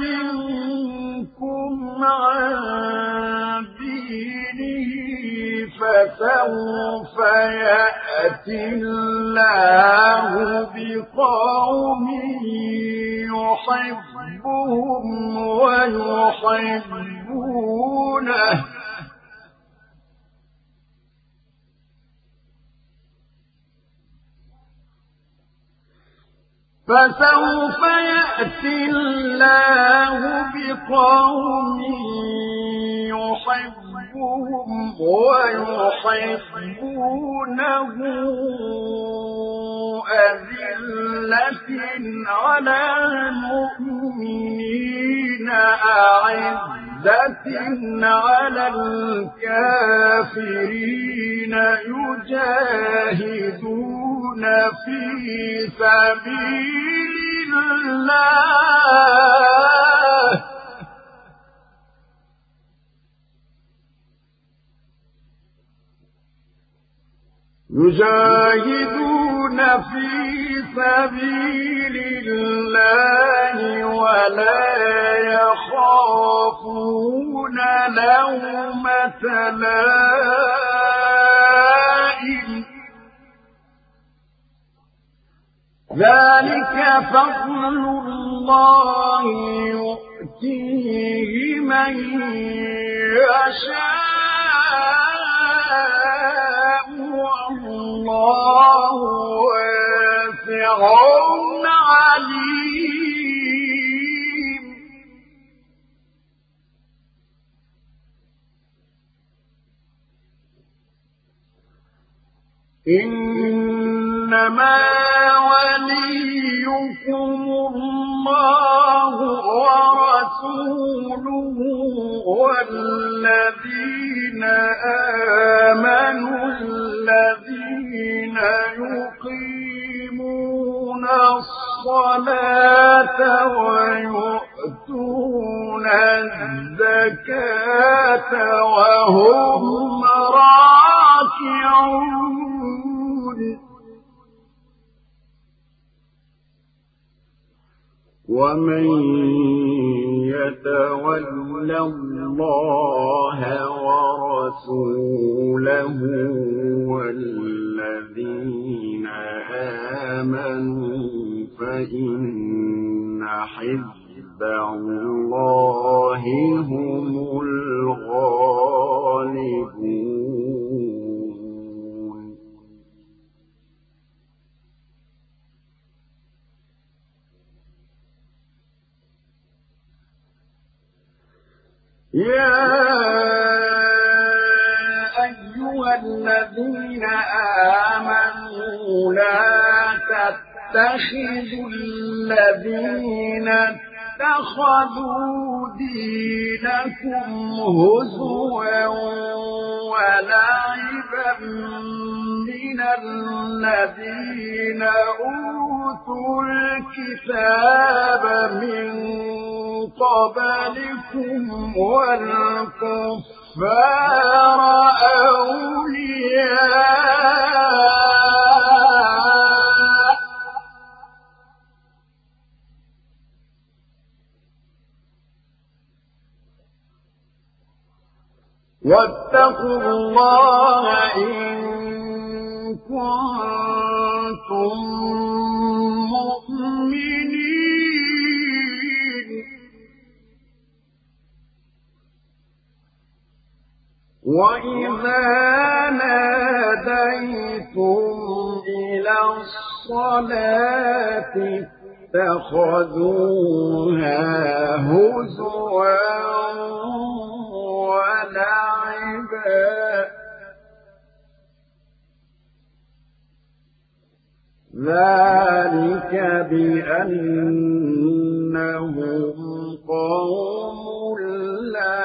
A: منكم عن دينه فسوف يأتي الله بقوم يحبهم ويحبونه فسوف يأتي الله بقوم يحبهم ويحبونه أذلة على المؤمنين أعزة على الكافرين يجاهدون في سبيل الله ولا يخافون لومة لائم ذلك فضل الله يؤتيه من يشاء والله واسع عليم إنما وليكم الله ورسوله والذين آمنوا الذين يقيمون الصلاة ويؤتون الزكاة وهم راكعون ومن يتول الله ورسوله والذين آمنوا فإن حزب الله هم الغالبون يا أيها الذين آمنوا لا تتخذوا الذين اتخذوا دينكم هزوا ولعبا من الذين أوتوا الكتاب من قبلكم والكفار أولياء واتقوا الله إن كنتم مؤمنين وإذا ناديتم إلى الصلاة اتخذوها هزوا ولعبا ذلك بأنهم قوم لا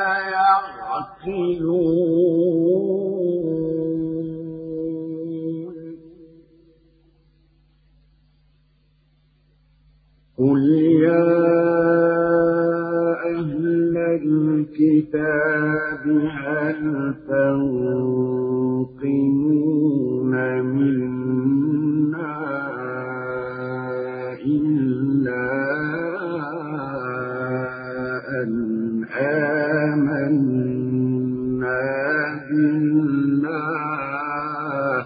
A: يعقلون قل يا أهل الكتاب هل تنقمون منا إلا أن آمنا بالله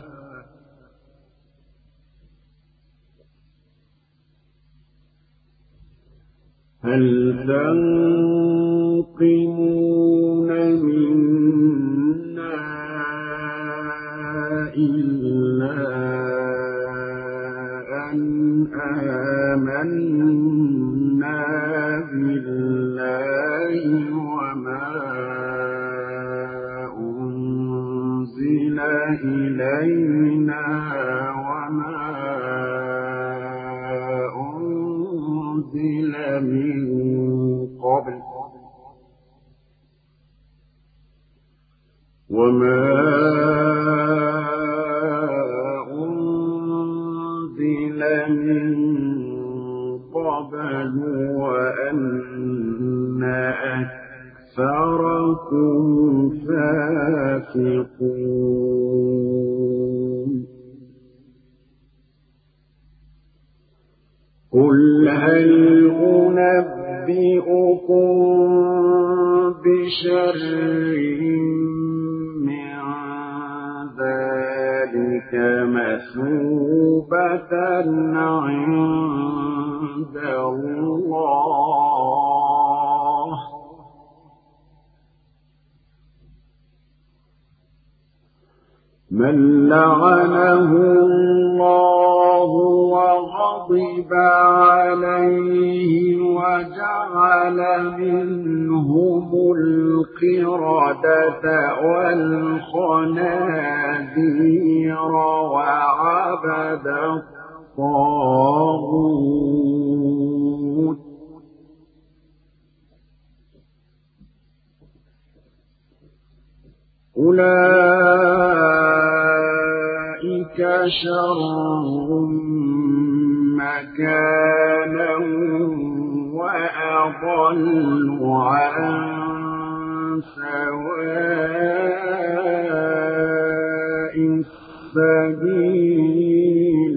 A: هل تنقمون منا إلا أن آمنا بالله وما إلينا وما أنزل من قبل وأن أكثركم فاسقون قل هل أنبئكم بشر من ذلك مثوبة عند الله من لعنه الله وغضب عليه وجعل منهم القردة والخنازير وعبد الطاغوت أولئك شر مكانا وأضل عن سواء السبيل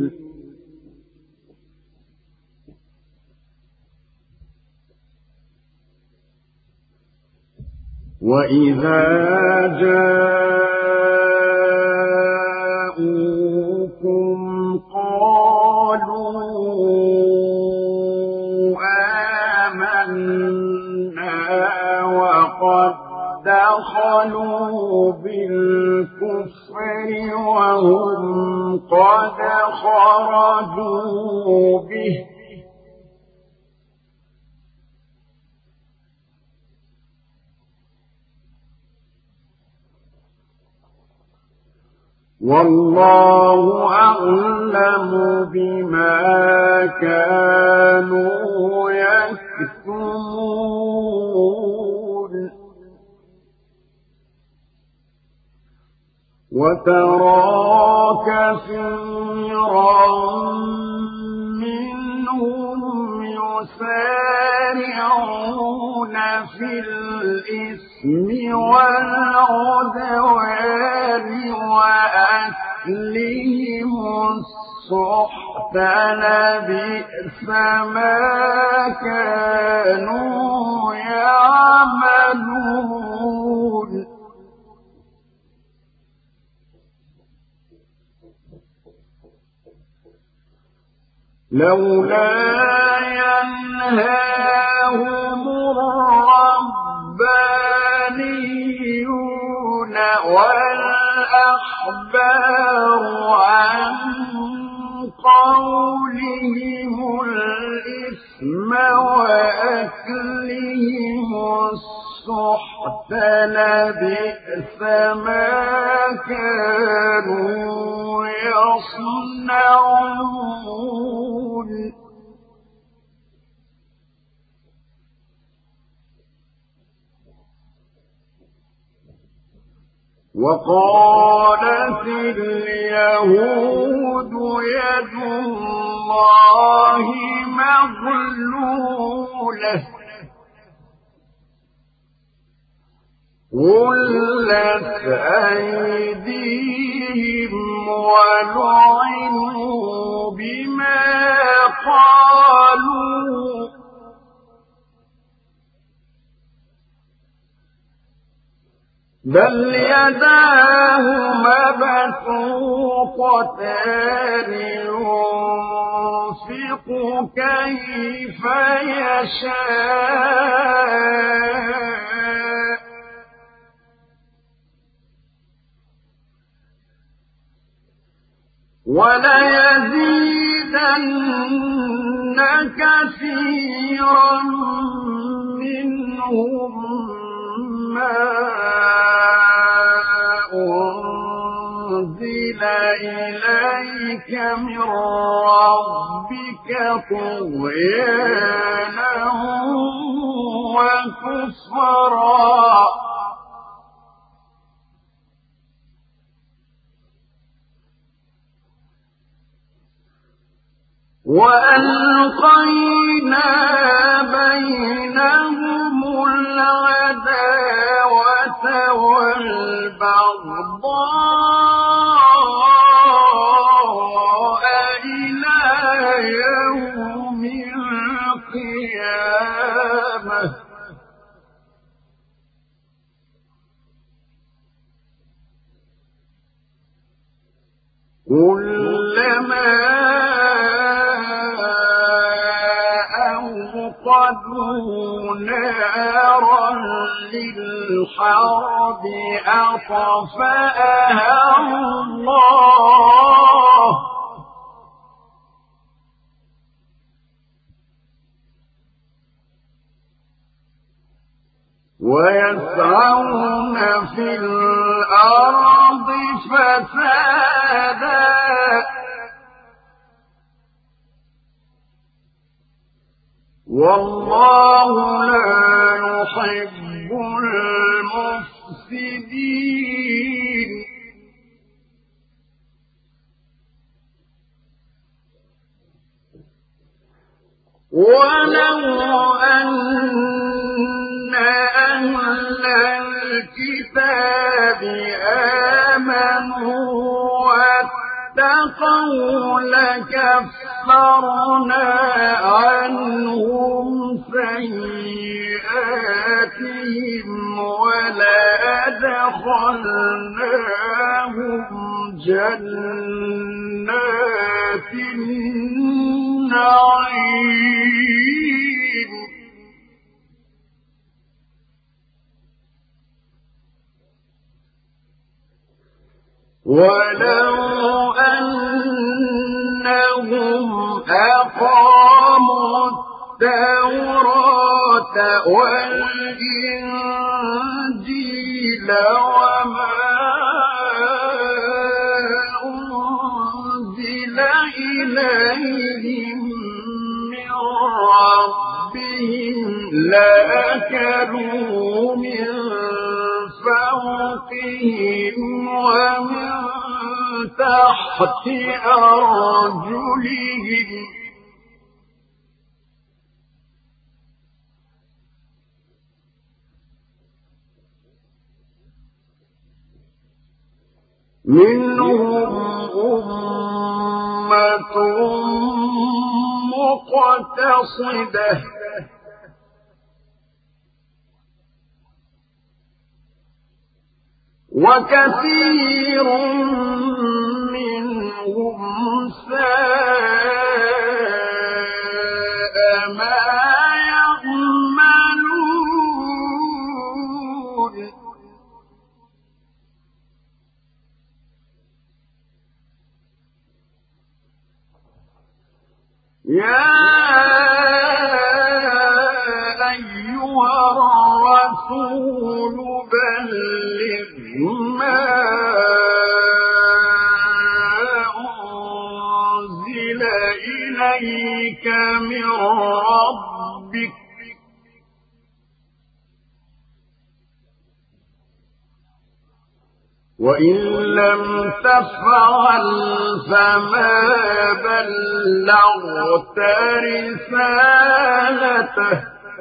A: وإذا جاءوكم قالوا آمنا وقد دخلوا بالكفر وهم قد خرجوا به والله أعلم بما كانوا يكتمون وترى كثيرا منهم يسارعون في الإثم والعدوان وأكلهم السحت لبئس ما كانوا يعملون لولا ينهاهم الربانيون والأحبار عن قولهم الإثم وأكلهم السحت لبئس ما كانوا يصنعون وقالت اليهود يد الله مغلولة غلت أيديهم ولعنوا بما قالوا بل يداه مبسوطتان ينفق كيف يشاء وليزيدن كثيرا منهم ما أنزل إليك من ربك طغيانا وكفرا وألقينا بينهم العداوة والبغضاء إلى يوم القيامة كلما أوقدوا نارا للحرب أطفأها الله ويسعون في الأرض فسادا والله لا يحب المفسدين ولو أن أهل الكتاب آمنوا واتقوا لكفرنا عنهم سيئاتهم ولأدخلناهم جنات النعيم ولو أنهم أقاموا التوراة والإنجيل وما أنزل إليهم من ربهم لأكلوا من فوقهم ومن تحت أرجلهم منهم أمة مقتصدة وكثير منهم ساء ما يعملون يا أيها الرسول بلغ ما أنزل إليك من ربك وإن لم تفعل فما بلغت رسالته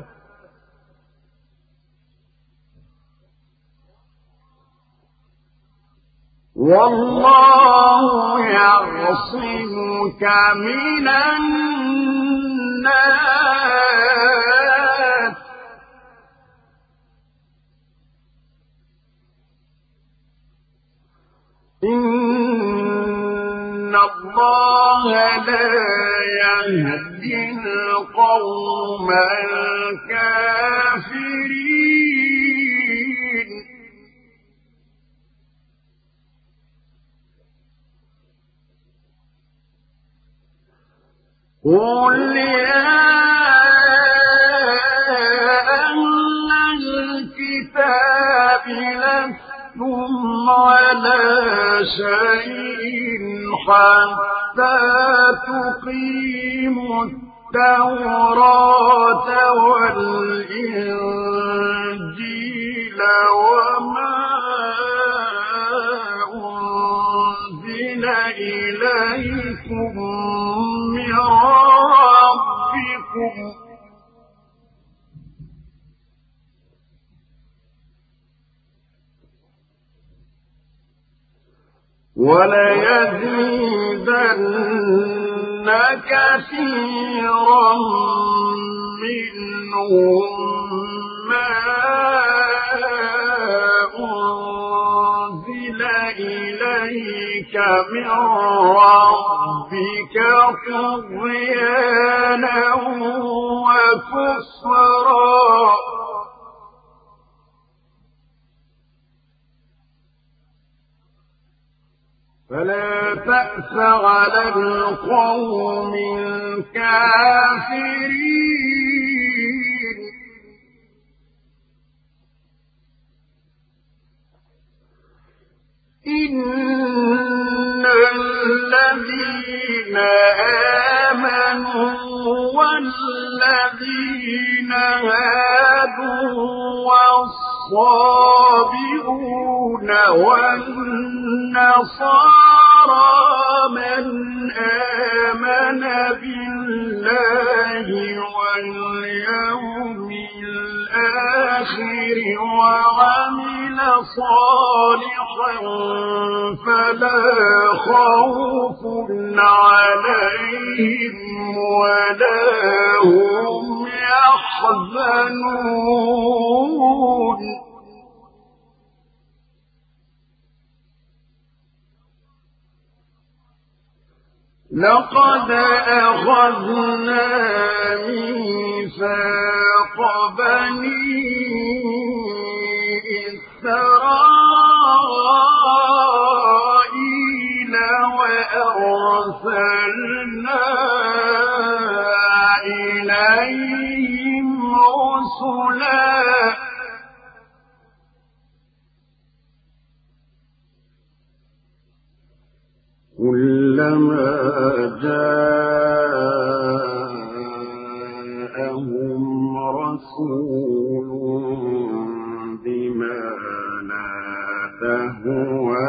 A: والله يعصمك من الناس إن الله لا يهدي القوم الكافرين قل يا أهل الكتاب لستم على شيء حتى تقيموا التوراة والإنجيل وما أنزل إليكم من ربكم وليزيدن كثيرا منهم ما أنزل إليك من ربك طغيانا وكفرا فلا تأس على القوم الكافرين إن الذين آمنوا والذين هادوا والصابئون والنصارى من آمن بالله واليوم الآخر وعمل صالحا فلا خوف عليهم ولا هم يحزنون لقد أخذنا ميثاق بني إسرائيل وأرسلنا إليهم رسلا كلما جاءهم رسول بما لا تهوى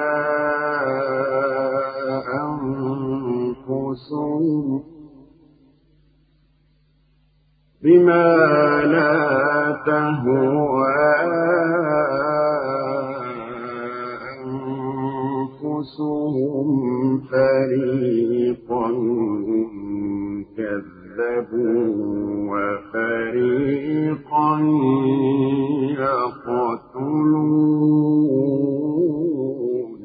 A: أنفسهم فريقا كذبوا وفريقا يقتلون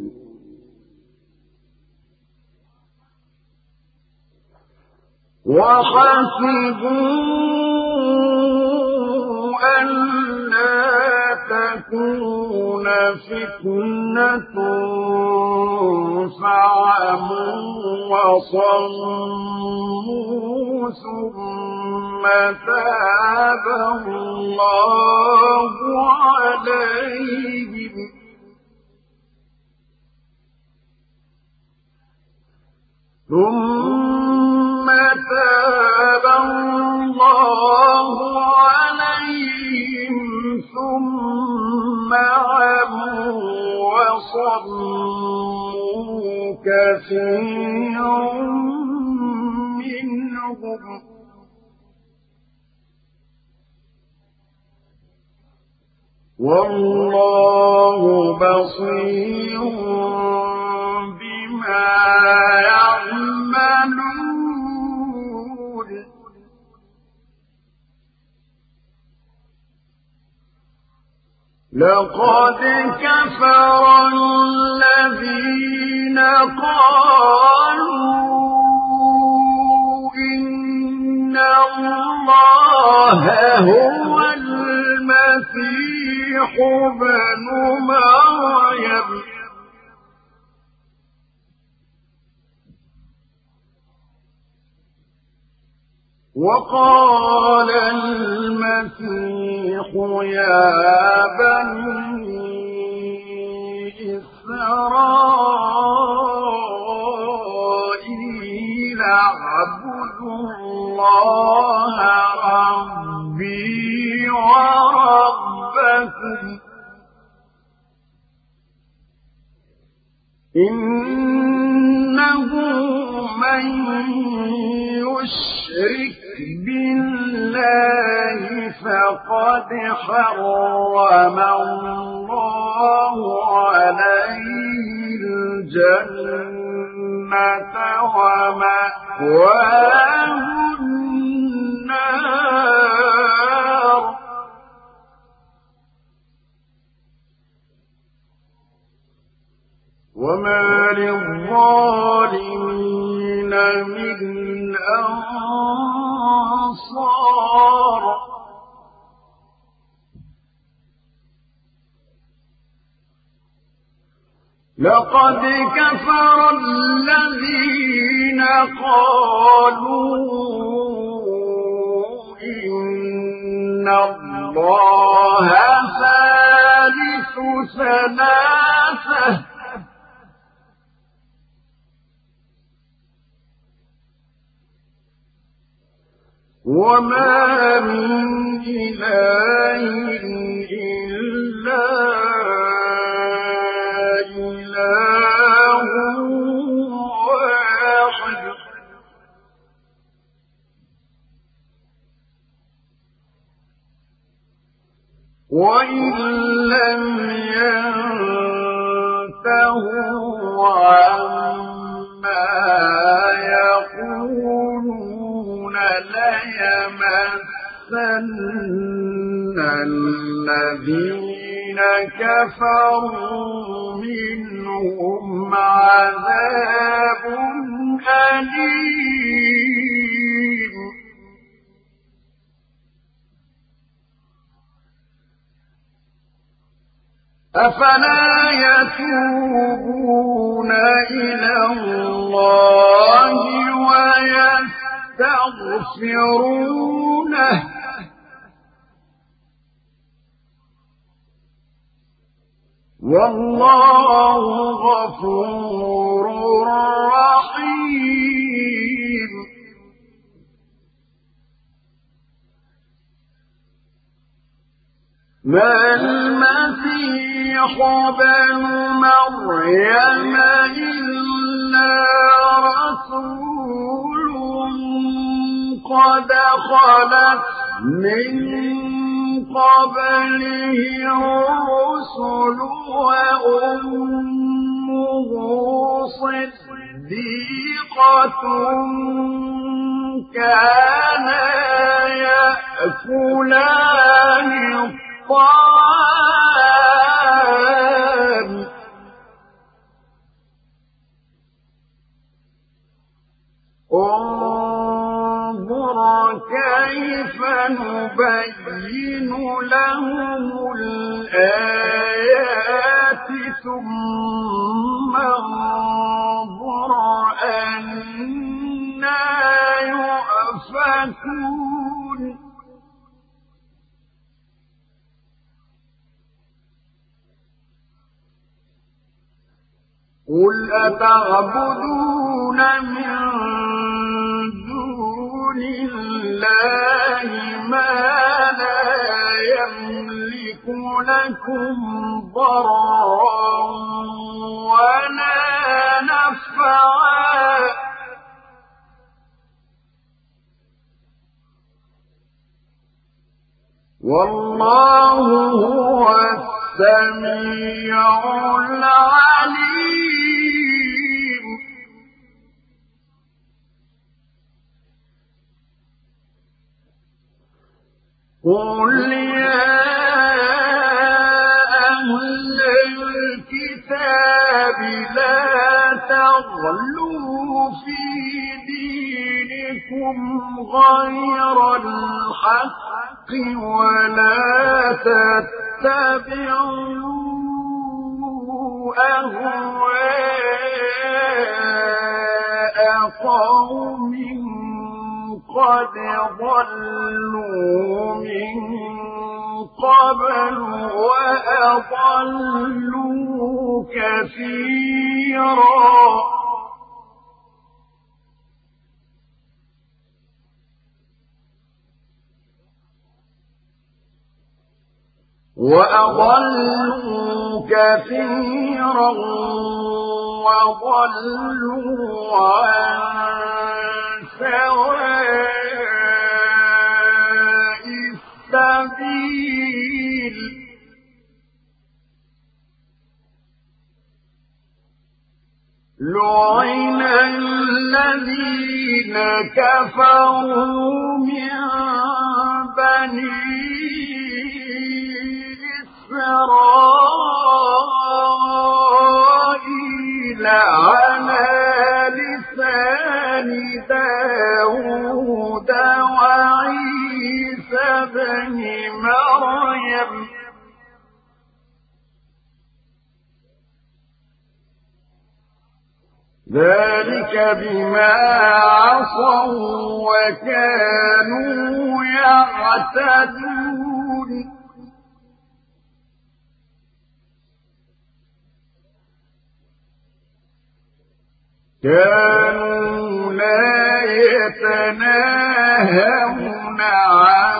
A: وحسبوا ألا تكون فتنة فعموا وصموا ثم تاب الله عليهم ثم تاب الله عليهم ثم عموا وصموا كثير منهم والله بصير بما يعملون لقد كفر الذين قالوا إن الله هو المسيح ابن مريم وقال المسيح يا بني إسرائيل إنه من يشرك بالله فقد حرم الله عليه الجنة ومأواه النار وما للظالمين من أنصار لقد كفر الذين قالوا إن الله ثالث ثلاثة وما من إله إلا إله واحد وإن لم ينتهوا عما يقولون ليمسن الذين كفروا منهم عذاب أليم أفلا يتوبون إلى الله ويستغفرونه والله غفور رحيم ما المسيح ابن مريم إلا رسول قد خلت من قبله الرسل وأمه صديقة كانا يأكلان الطعام انظر كيف نبين لهم الآيات ثم انظر أنى يؤفكون قل أتعبدون من دون الله ما لا يملك لكم ضرا ولا نفعا والله هو السميع العليم قل يا أهل الكتاب لا تغلوا في دينكم غير الحق ولا تتبعوا أهواء قوم قد ضلوا من قبل وأضلوا كثيرا وضلوا عن سواء السبيل لعن الذين كفروا من بني إسرائيل على لسان داود وعيسى بن مريم ذلك بما عصوا وكانوا يعتدون كانوا لا يتناهون عن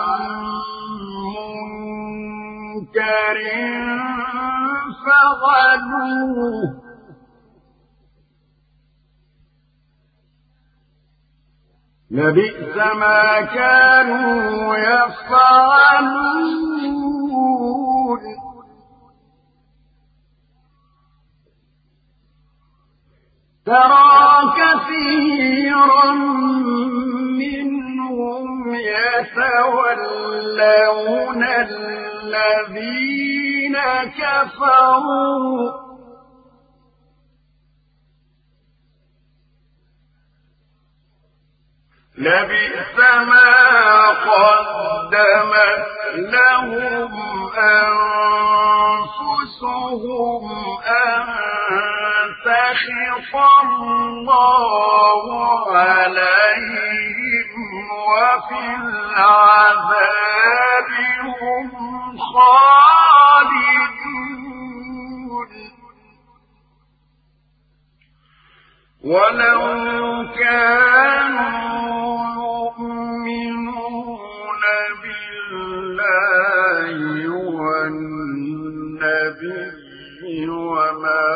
A: منكر فعلوه لبئس ما كانوا يفعلون ترى كثيرا منهم يتولون الذين كفروا لبئس ما قدمت لهم أنفسهم أن سخط الله عليهم وفي العذاب هم خالدون ولو كانوا يؤمنون بالله والنبي وما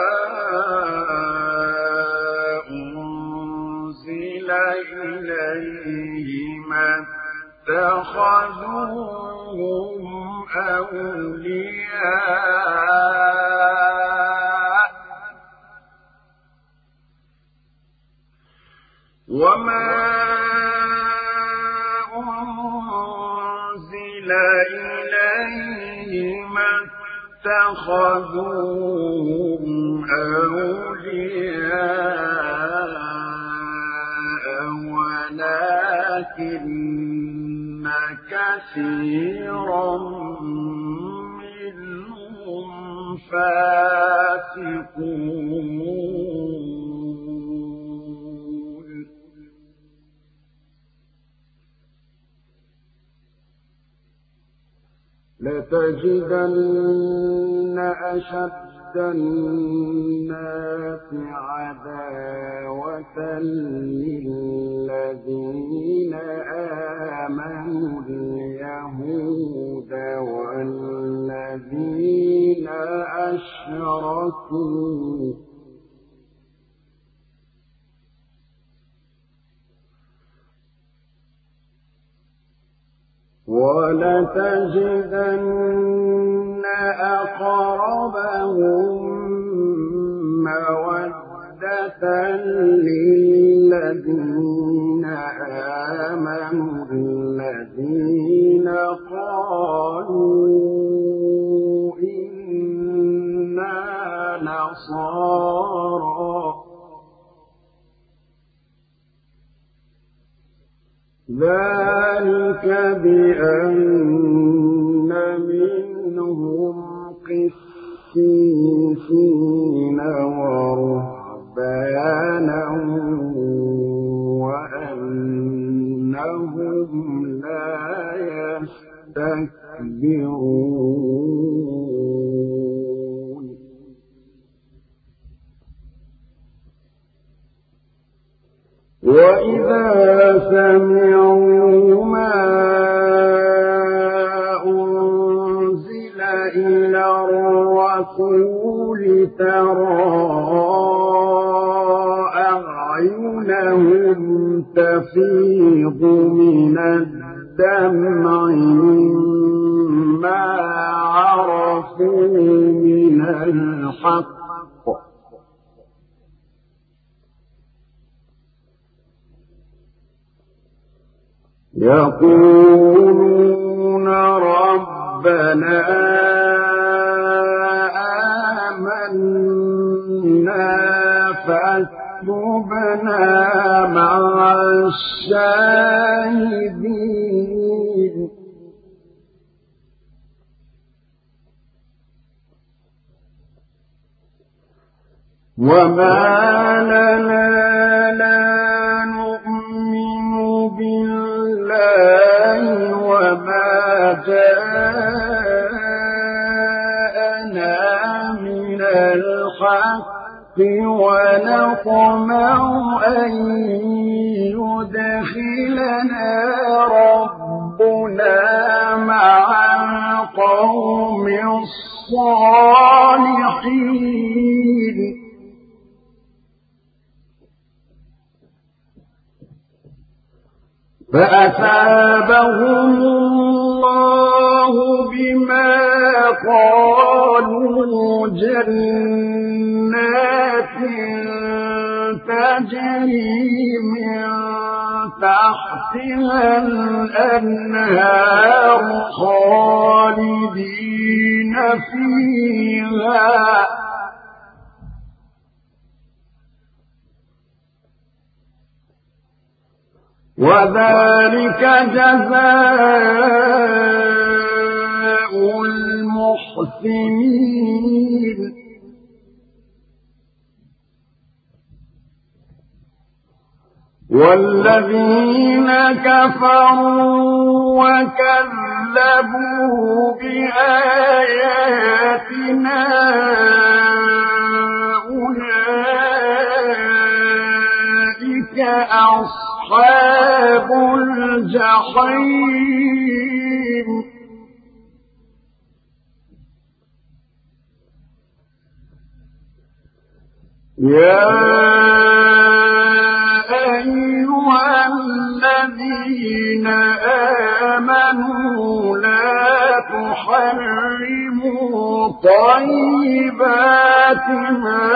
A: أنزل إليه ما اتخذوهم أولياء وما أنزل إليه ما اتخذوهم أولياء ولكن كثيرا منهم فاسقون لتجدن أشد الناس عداوة للذين آمنوا اليهود والذين أشركوا ولتجدن أقربهم مودة للذين آمنوا الذين قالوا إنا نصارى ذلك بأن منهم قسيسين ورهبانا وأنهم لا يستكبرون وإذا سمعوا ما أنزل إلى الرسول ترى وأعينهم تفيض من الدمع مما عرفوا من الحق يقولون ربنا آمنا فاكتبنا مع الشاهدين وما لنا لا نؤمن بالله وما جاءنا من الحق ونطمع أن يدخلنا ربنا مع القوم الصالحين فأثابهم الله بما قالوا جنات تجري من تحتها الأنهار خالدين فيها وذلك جزاء المحسنين والذين كفروا وكذبوا بآياتنا أولئك أصحاب الجحيم يا أيها الذين آمنوا لا تحرموا طيبات ما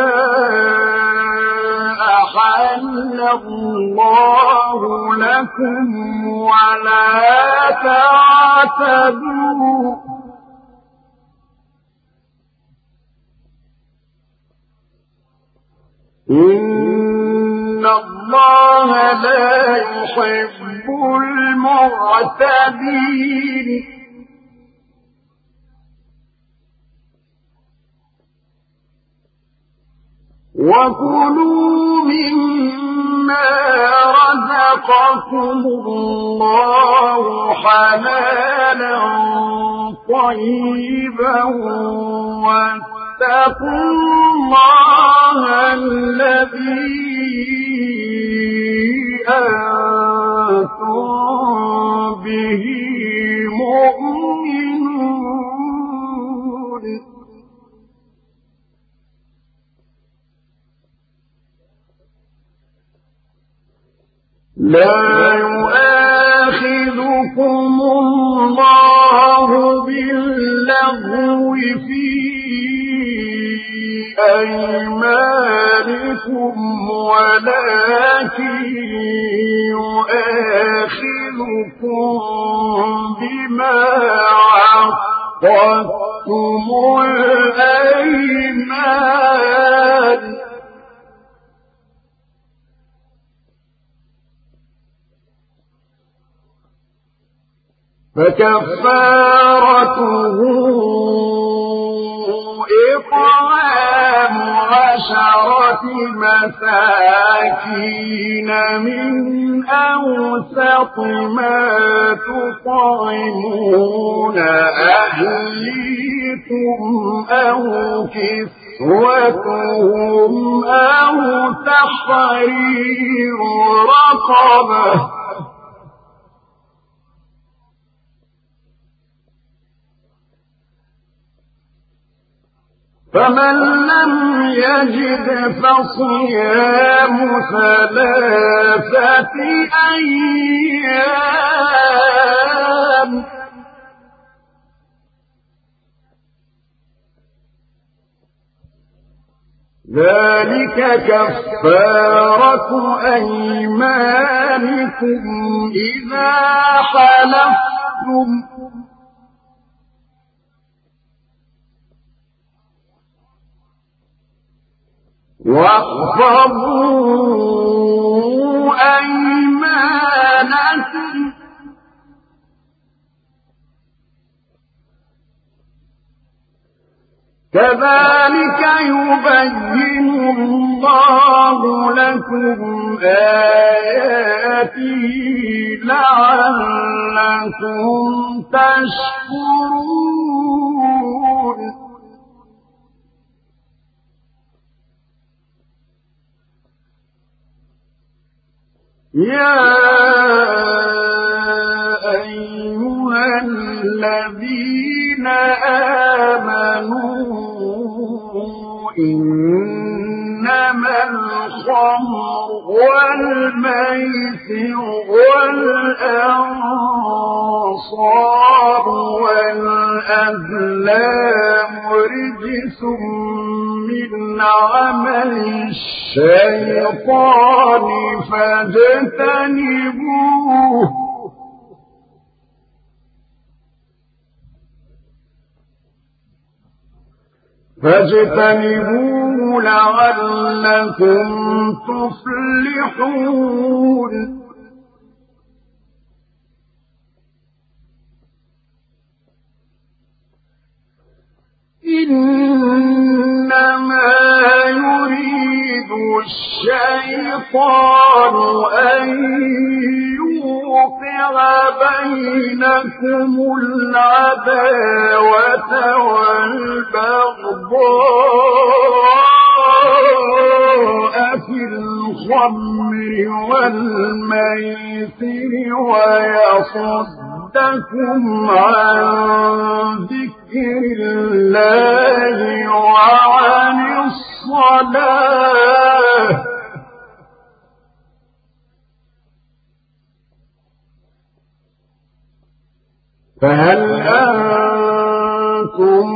A: أحل الله لكم ولا تعتدوا إن الله لا يحب المعتدين وكلوا مما رزقكم الله حلالا طيبا واتقوا الله الذي أنتم به مؤمنون لا يؤاخذكم الله باللغو في أيمانكم ولكن يؤاخذكم بما عقدتم الأيمان فكفارته إطعام 10 مساكين من أوسط ما تطعمون أهليكم أو كسوتهم أو تحرير رقبة فمن لم يجد فصيام 3 أيام ذلك كفارة أيمانكم إذا حلفتم واحفظوا أيمانكم كذلك يبين الله لكم آياته لعلكم تشكرون يا أيها الذين آمنوا إنما الخمر والميسر والأنصاب والأزلام رجس من عمل الشيطان فاجتنبوه لعلكم تفلحون إنما يريد الشيطان أن يوقع بينكم العداوة والبغضاء في الخمر والميسر ويصدكم عن ذكر الله وعن الصلاة فهل أنتم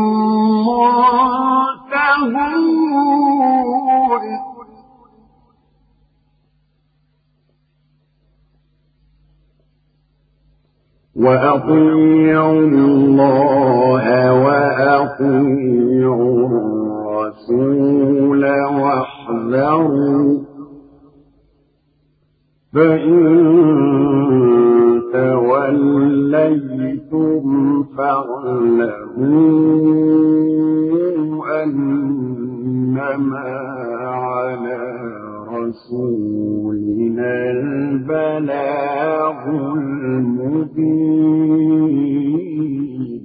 A: منتهون وأطيعوا الله وأطيعوا الرسول واحذروا فإن توليتم فاعلموا أنما على رسولنا البلاغ المبين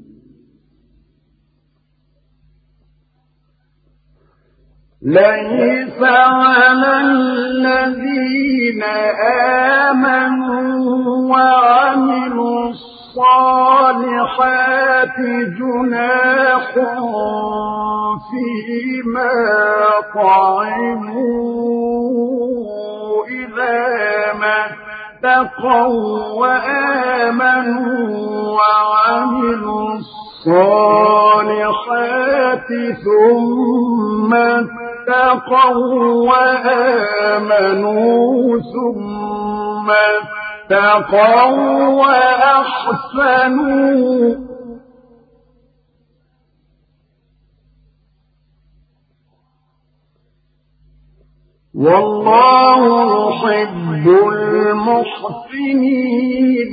A: ليس على الذين آمنوا وعملوا الصالحات جناح فيما طعموا إذا ما اتقوا وآمنوا وعملوا الصالحات ثم اتقوا وآمنوا ثم اتقوا وأحسنوا والله يحب المحسنين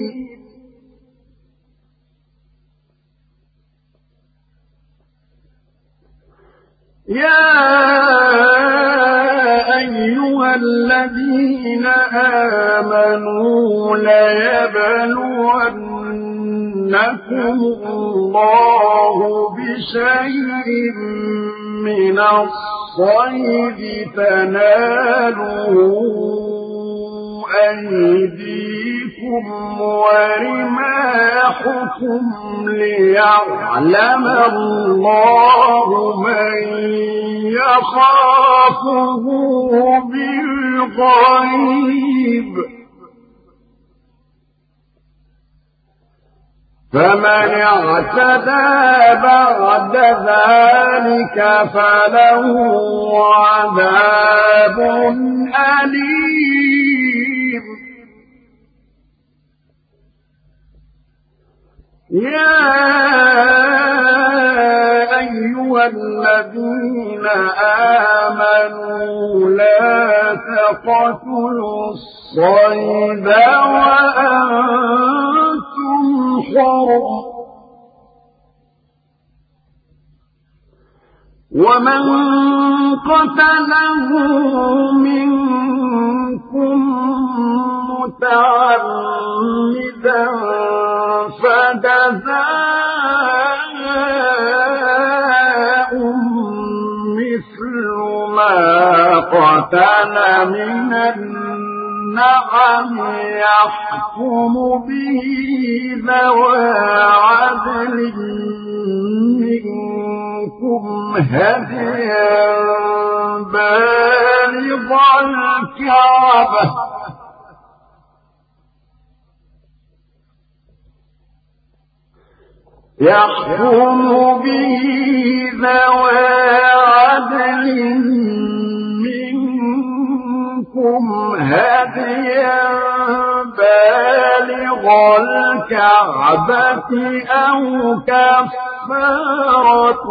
A: يا أيها الذين آمنوا ليبلونكم الله بشيء من الصيد تناله أيديكم بِأَيْدِيكُمْ وَرِمَاحُكُمْ لِيَعْلَمَ اللَّهُ مَن يَخَافُهُ بِالْغَيْبِ ۚ فَمَنِ اعْتَدَىٰ بَعْدَ ذَٰلِكَ فَلَهُ عَذَابٌ أَلِيمٌ. يَا أَيُّهَا الَّذِينَ آمَنُوا لَا تَقْتُلُوا الصَّيْدَ وَأَنتُمْ حُرُمٌ ۚ وَمَن قَتَلَهُ مِنكُم مُّتَعَمِّدًا فَجَزَاءٌ مِّثْلُ مَا قَتَلَ مِنَ النَّعَمِ يَحْكُمُ بِهِ ذَوَى عَدْلٍ مِّنكُمْ هَدْيًا بَالِغَ الْكَعْبَةِ أَوْ كَفَّارَةٌ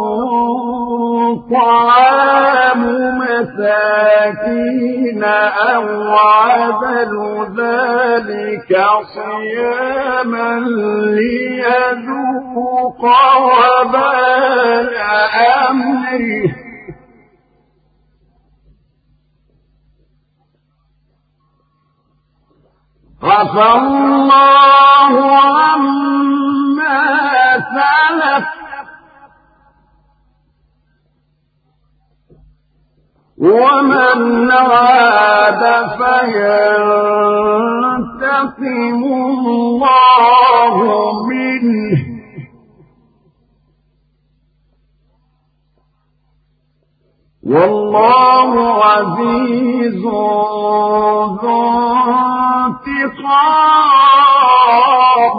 A: طَعَامُ مَسَاكِينَ أَوْ عَدْلُ ذَٰلِكَ صِيَامًا لِيَذُوقَ وَبَالَ أَمْرِهِ ۗ عَفَا اللَّهُ عَمَّا سَلَفَ ۚ وَمَنْ عَادَ فَيَنتَقِمُ اللَّهُ مِنْهُ ۗ وَاللَّهُ عَزِيزٌ ذُو انتِقَامٍ.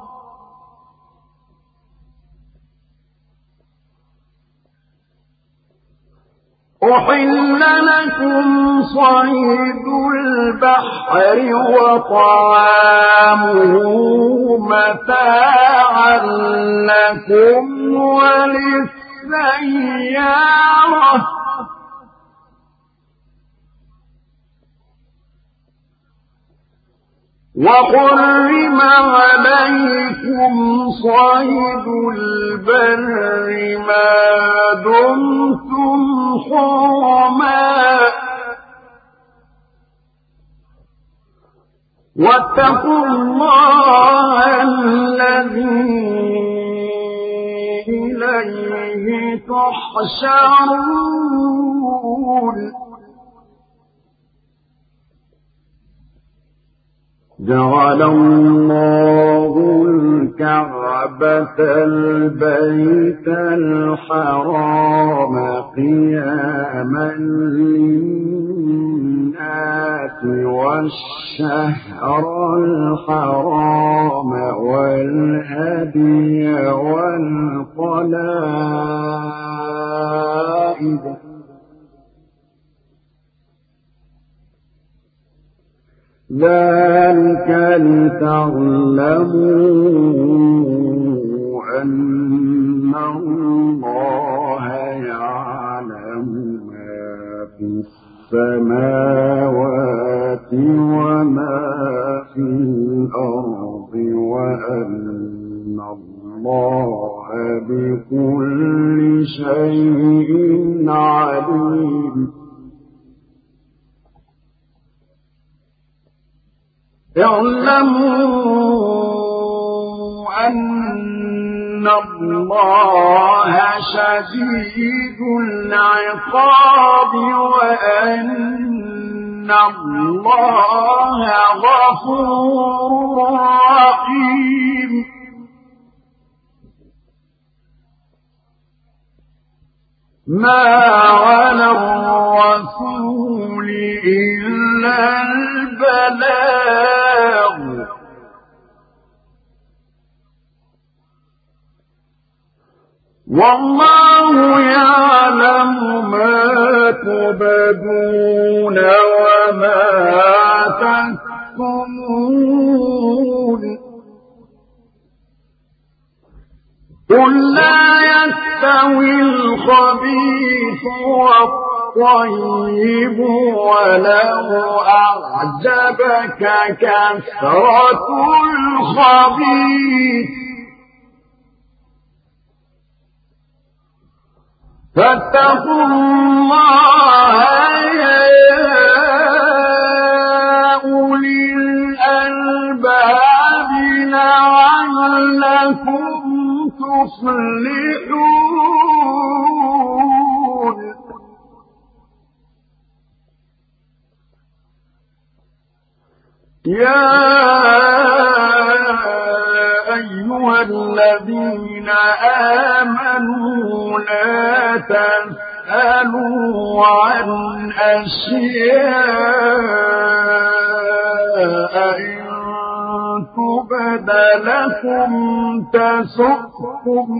A: أُحِلَّ لَكُمْ صَيْدُ الْبَحْرِ وَطَعَامُهُ مَتَاعًا لَّكُمْ وَلِلسَّيَّارَةِ ۖ وَحُرِّمَ عَلَيْكُمْ صَيْدُ الْبَرِّ مَا دُمْتُمْ حُرُمًا ۗ وَاتَّقُوا اللَّهَ الَّذِي إِلَيْهِ تُحْشَرُونَ. جَعَلَ اللَّهُ الْكَعْبَةَ الْبَيْتَ الْحَرَامَ قِيَامًا لِّلنَّاسِ وَالشَّهْرَ الْحَرَامَ وَالْهَدْيَ وَالْقَلَائِدَ ۚ ذَلِكَ لِتَعْلَمُوا أَنَّ اللَّهَ يَعْلَمُ مَا فِي السَّمَاوَاتِ وَمَا فِي الْأَرْضِ وَأَنَّ اللَّهَ بِكُلِّ شَيْءٍ عَلِيمٌ. اعْلَمُوا أَنَّ اللَّهَ شَدِيدُ الْعِقَابِ وَأَنَّ الله غفور رحيم ما على الرسول إلا البلاغ والله يعلم ما تبدون وما تكتمون قل لا يستوي الخبيث والطيب ولو أعجبك كثرة الخبيث فاتقوا الله يا أولي الألباب لعلكم تفلحون يا أيها الذين آمنوا لا تسألوا عن أشياء إن تبد لكم تسؤكم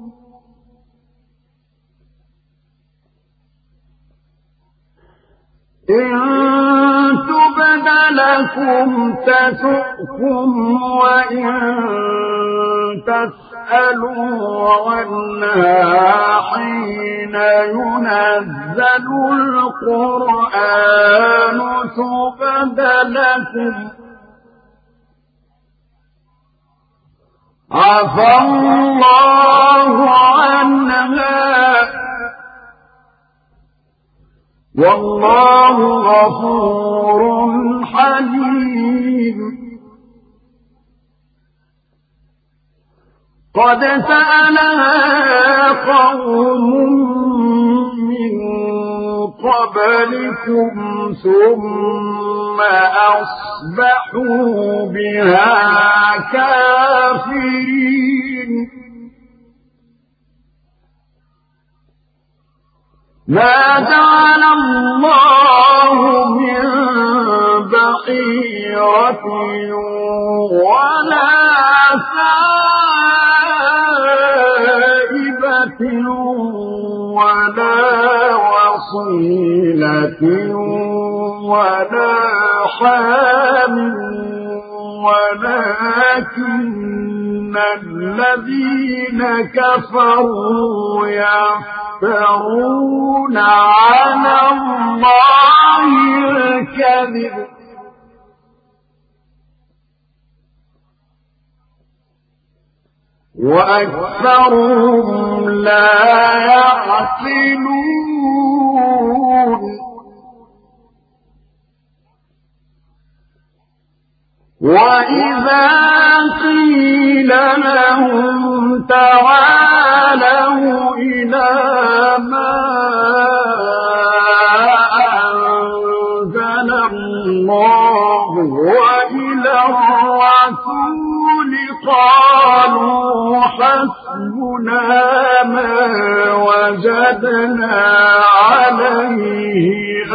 A: إن تبد لكم تسؤكم وإن تسألوا عنها حين ينزل القرآن تبد لكم عفى الله عنها والله غفور حليم قد سألها قوم من قبلكم ثم أصبحوا بها كافرين ما جعل الله من بحيرة ولا سائبة ولا وصيلة ولا حام ولكن الذين كفروا يفترون على الله الكذب وأكثرهم لا يعقلون وإذا قيل لهم تعالوا إلى ما أنزل الله وإلى الرسول قالوا حسبنا ما وجدنا عليه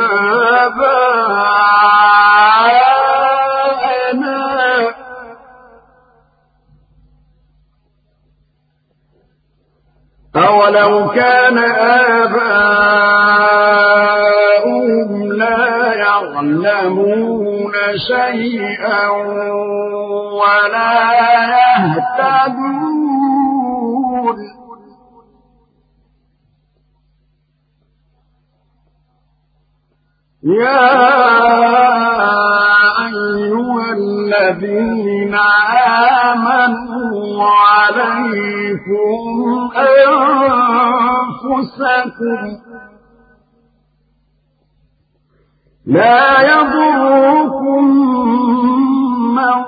A: آباءنا أولو كان آباؤهم لا يعلمون شيئا ولا يهتدون يا أيها الذين آمنوا عليكم أنفسكم لا يضركم من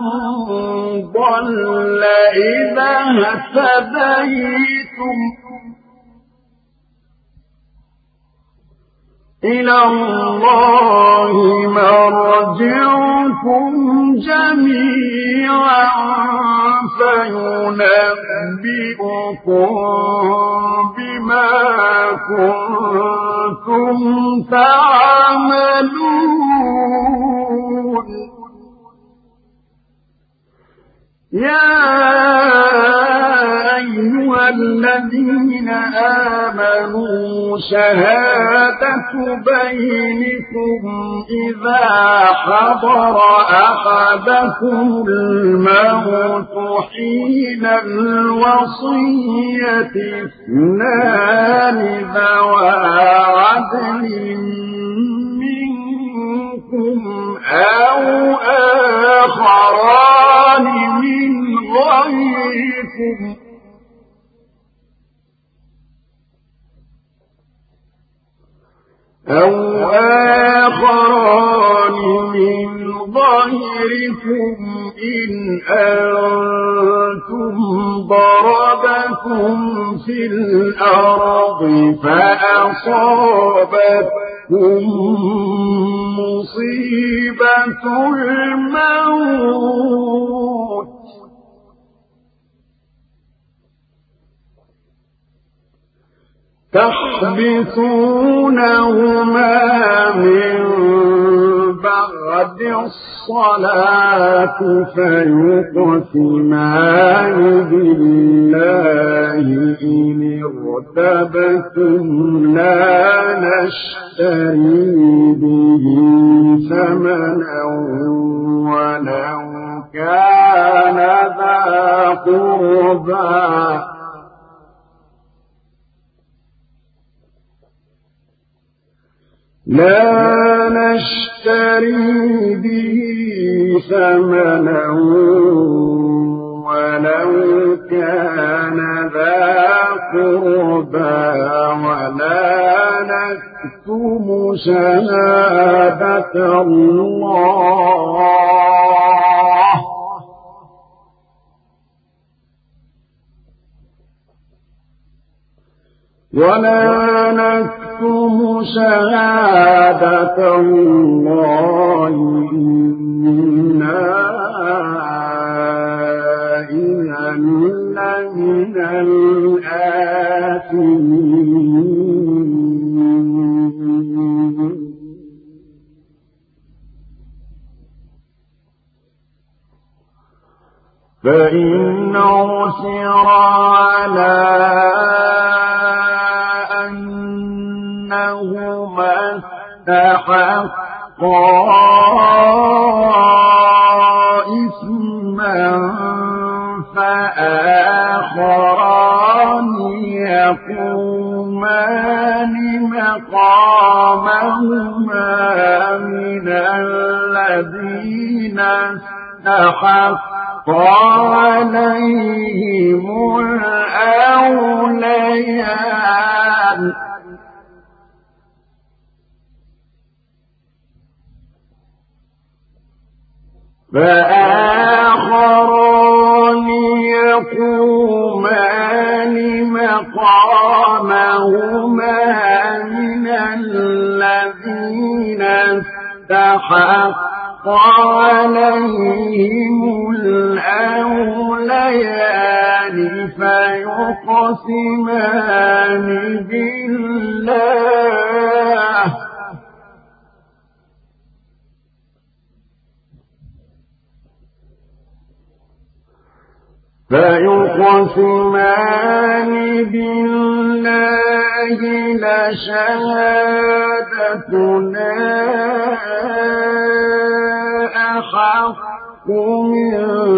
A: ضل إذا اهتديتم إلى الله يحشركم جميعا فينبئكم بما كنتم تعملون يا أيها الذين آمنوا شهادة بينكم إذا حضر أحدكم الموت حين الوصية اثنان ذوى عدل منكم أو آخران من غيركم إن أنتم ضربتم في الأرض فأصابتكم مصيبة الموت تحبسونهما من بعد الصلاة فيقسمان بالله إن ارتبتم لا نشتري به ثمنا ولو كان ذا قربى لا نشتري به ثمنا ولو كان ذا قربى ولا نكتم شهادة الله شهادة الله إنا إذا لمن الآثمين فإن عثر على أنهما استحقا إثما فآخران يقومان مقامهما من الذين استحق عليهم الأوليان فآخران يقومان مقامهما من الذين استحق عليهم الأوليان فيقسمان بالله لشهادتنا أحق من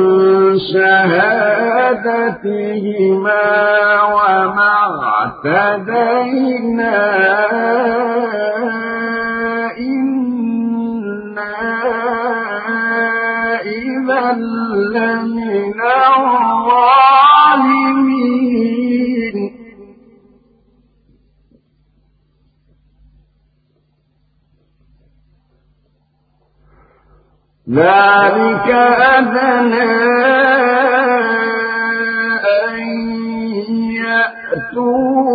A: شهادتهما وما اعتدينا إنا إذا لمن الظالمين ذلك أدنى أن يأتوا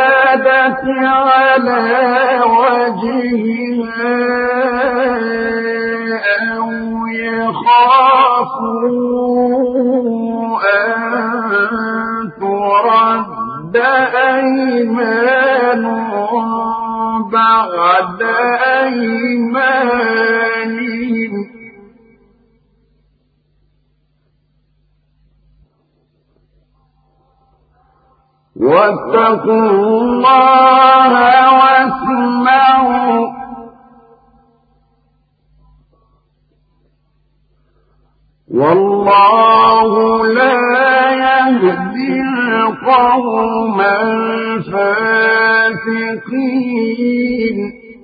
A: بالشهادة على وجهها أيمانهم واتقوا الله واسمعوا والله لا يهدي القوم الفاسقين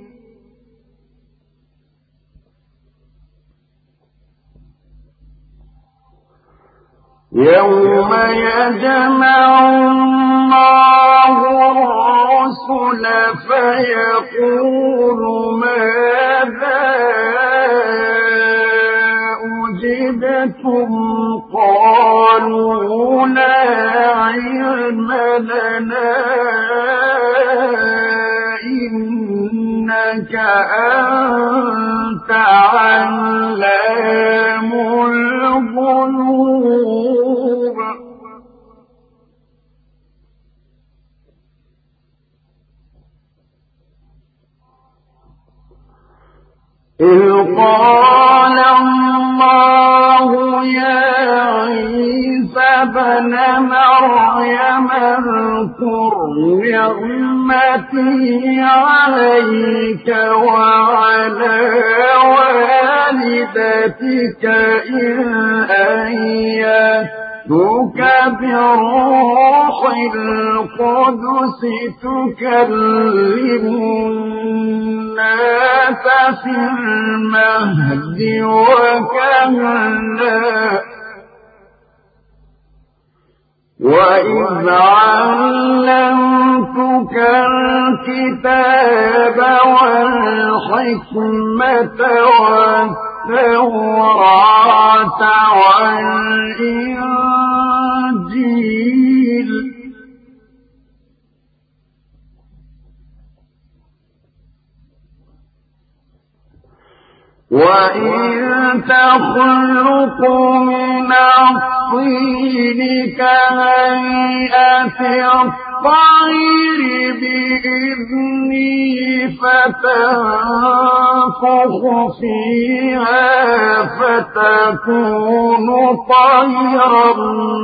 A: يوم يجمع الله الرسل فيقول ماذا أجبتم قالوا لا علم لنا إنك أنت علام الغيوب إذ قال الله يا عيسى ابن مريم اذكر نعمتي عليك وعلى والدتك إذ أيدتك بروح القدس تكلم الناس في المهد وكهلا وإذ علمتك الكتاب والحكمة والتوراة والإنجيل وإن تخلق من الطين كهيئة الطير بإذني فتنفخ فيها فتكون طيرا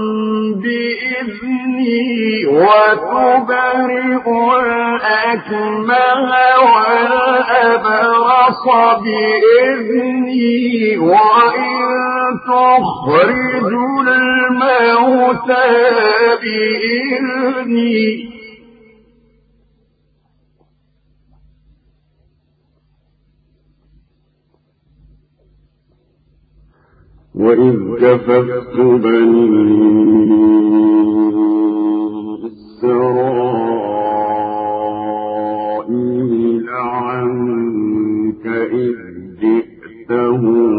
A: بإذني وتبرئ الأكمه والأبرص بإذني وإن تخرج الموتى بإذني وإذ كففت بني إسرائيل عنك إذ جئتهم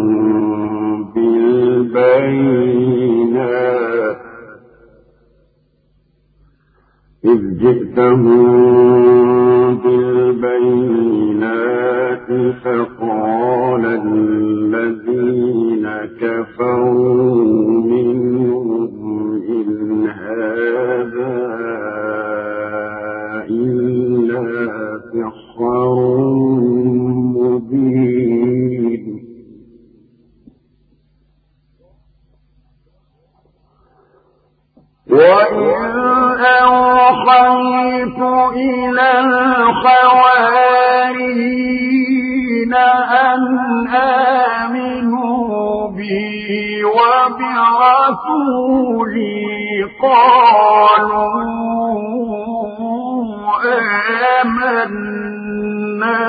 A: بالبينات فقال الذين كفروا منهم إن هذا إلا سحر مبين وإن أوحيت إلى الحواريين أن آمنوا بي وبرسولي قالوا آمنا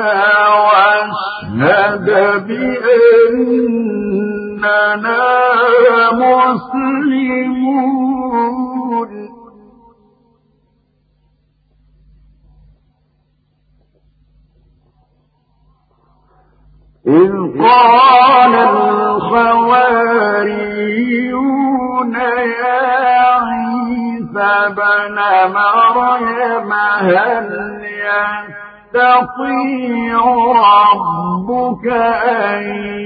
A: واشهد بأننا مسلمون إذ قال الحواريون يا عيسى ابن مريم هل يستطيع ربك أن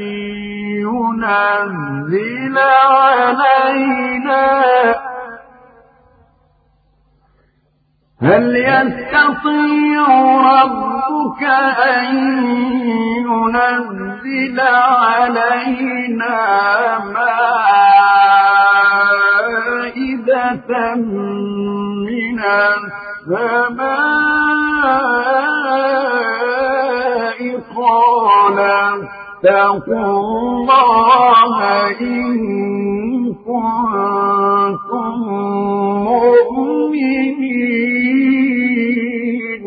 A: ينزل علينا هل يستطيع ربك ربك أن ينزل علينا مائدة من السماء قال اتقوا الله إن كنتم مؤمنين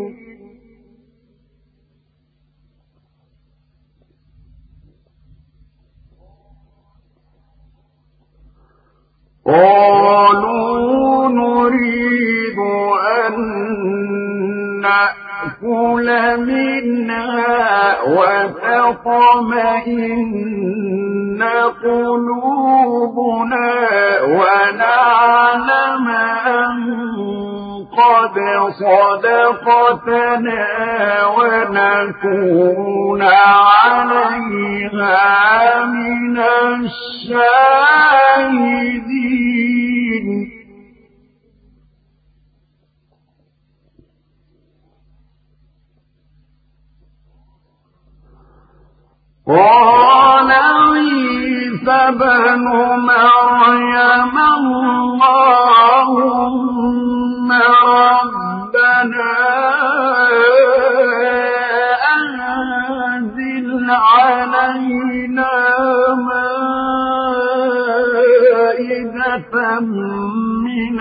A: قالوا نريد أن نأكل منها وتطمئن قلوبنا ونعلم أن قد صدقتنا ونكون عليها من الشاهدين قال عيسى ابن مريم اللهم ربنا أنزل علينا مائدة من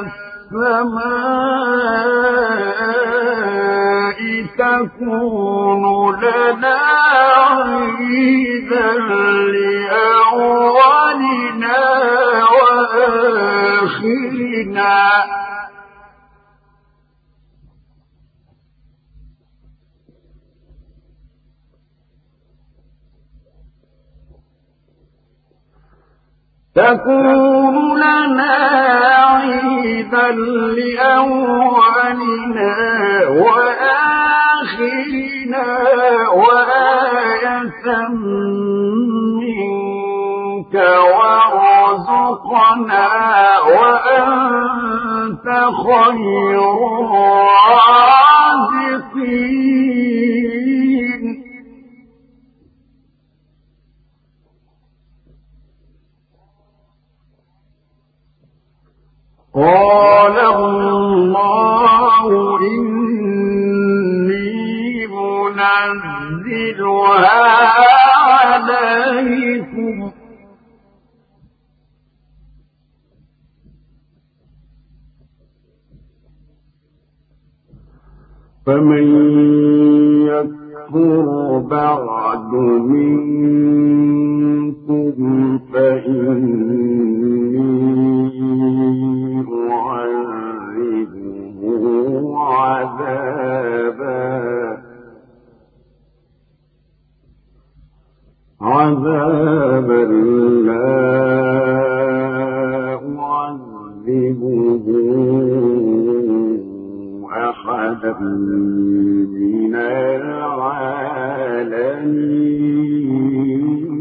A: السماء تكون لنا عيدا لأولنا وآخرنا تكون لنا عيدا لأولنا وآخرنا وآية منك وارزقنا وأنت خير الرازقين قال الله إني منزلها عليكم فمن يكفر بعد منكم فإني أعذبه عذابا لا أعذبه أحدا من العالمين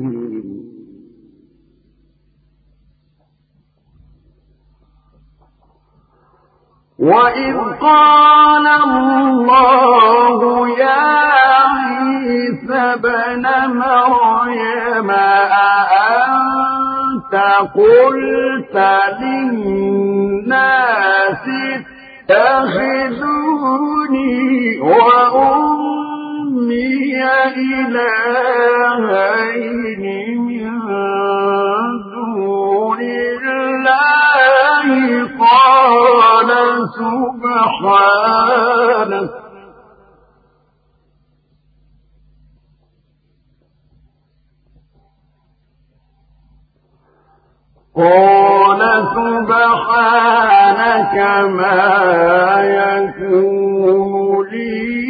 A: وإذ قال الله يا عيسى ابن مريم أأنت قلت للناس اتخذوني وأمي إلهين من دون الله قال سبحانك ما يكون لي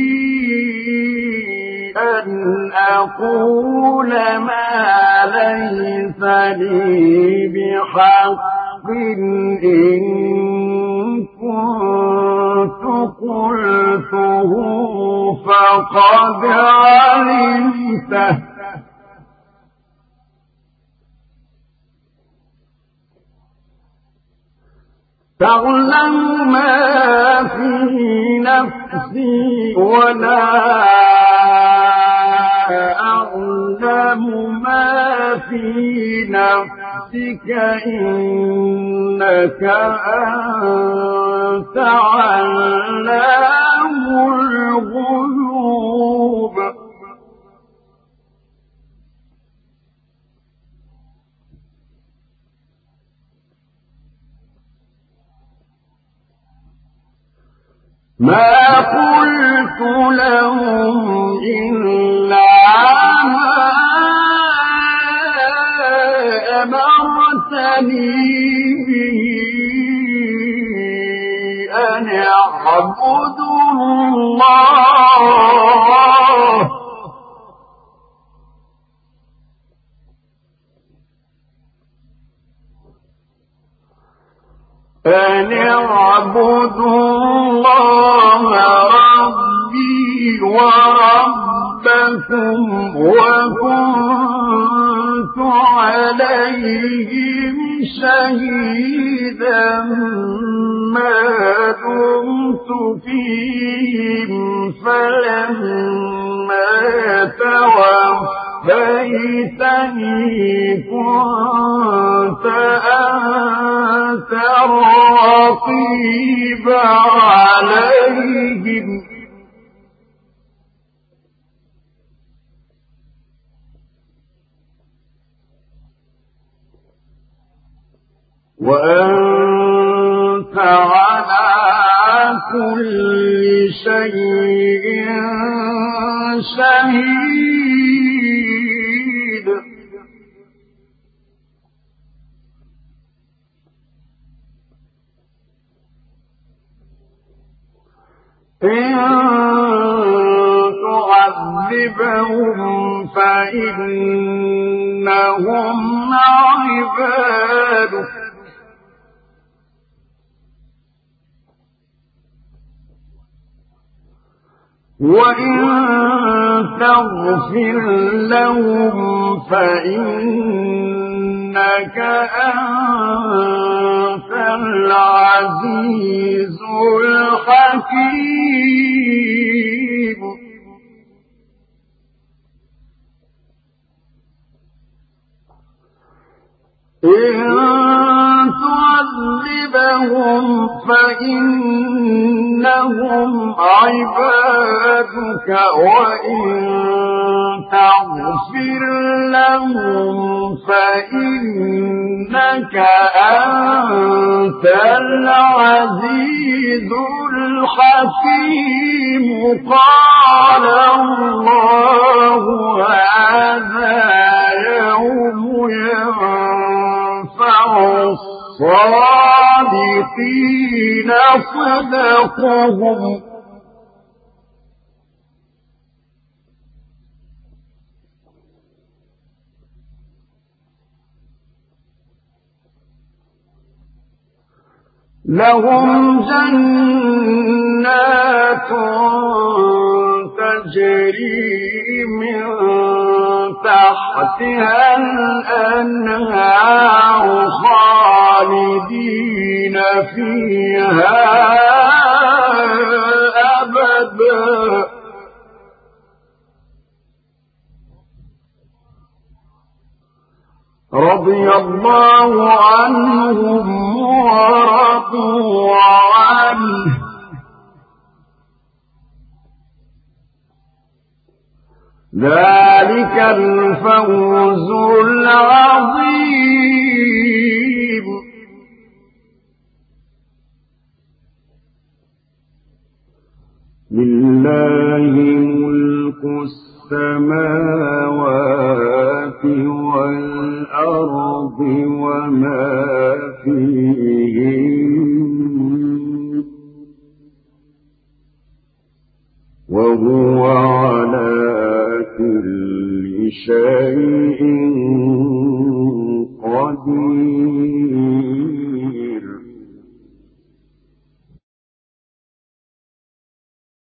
A: أن أقول ما ليس لي بحق إن كنت قلته فقد علمته تعلم ما في نفسي ولا أعلم ما في نفسك إنك أنت علام الغيوب ما قلت لهم إلا ما أمرتني به أن اعبدوا الله أن اعبدوا الله ربي وربكم وكنت عليهم شهيدا ما دمت فيهم فلما توفيتني كنت أنت الرقيب عليهم وأنت على كل شيء شهيد إن تعذبهم فإنهم عبادك وإن تغفر لهم فإنك أنت العزيز الحكيم إن تعذبهم فإنهم عبادك وإن تغفر لهم فإنك أنت العزيز الحكيم قال الله هذا يوم ينفع الصادقين صدقهم لهم جنات تجري من تحتها الأنهار خالدين فيها أبدا رضي الله عنهم ورضوا عنه ذلك الفوز العظيم لله ملك السماوات والأرض وما فيهن وهو على كل شيء قدير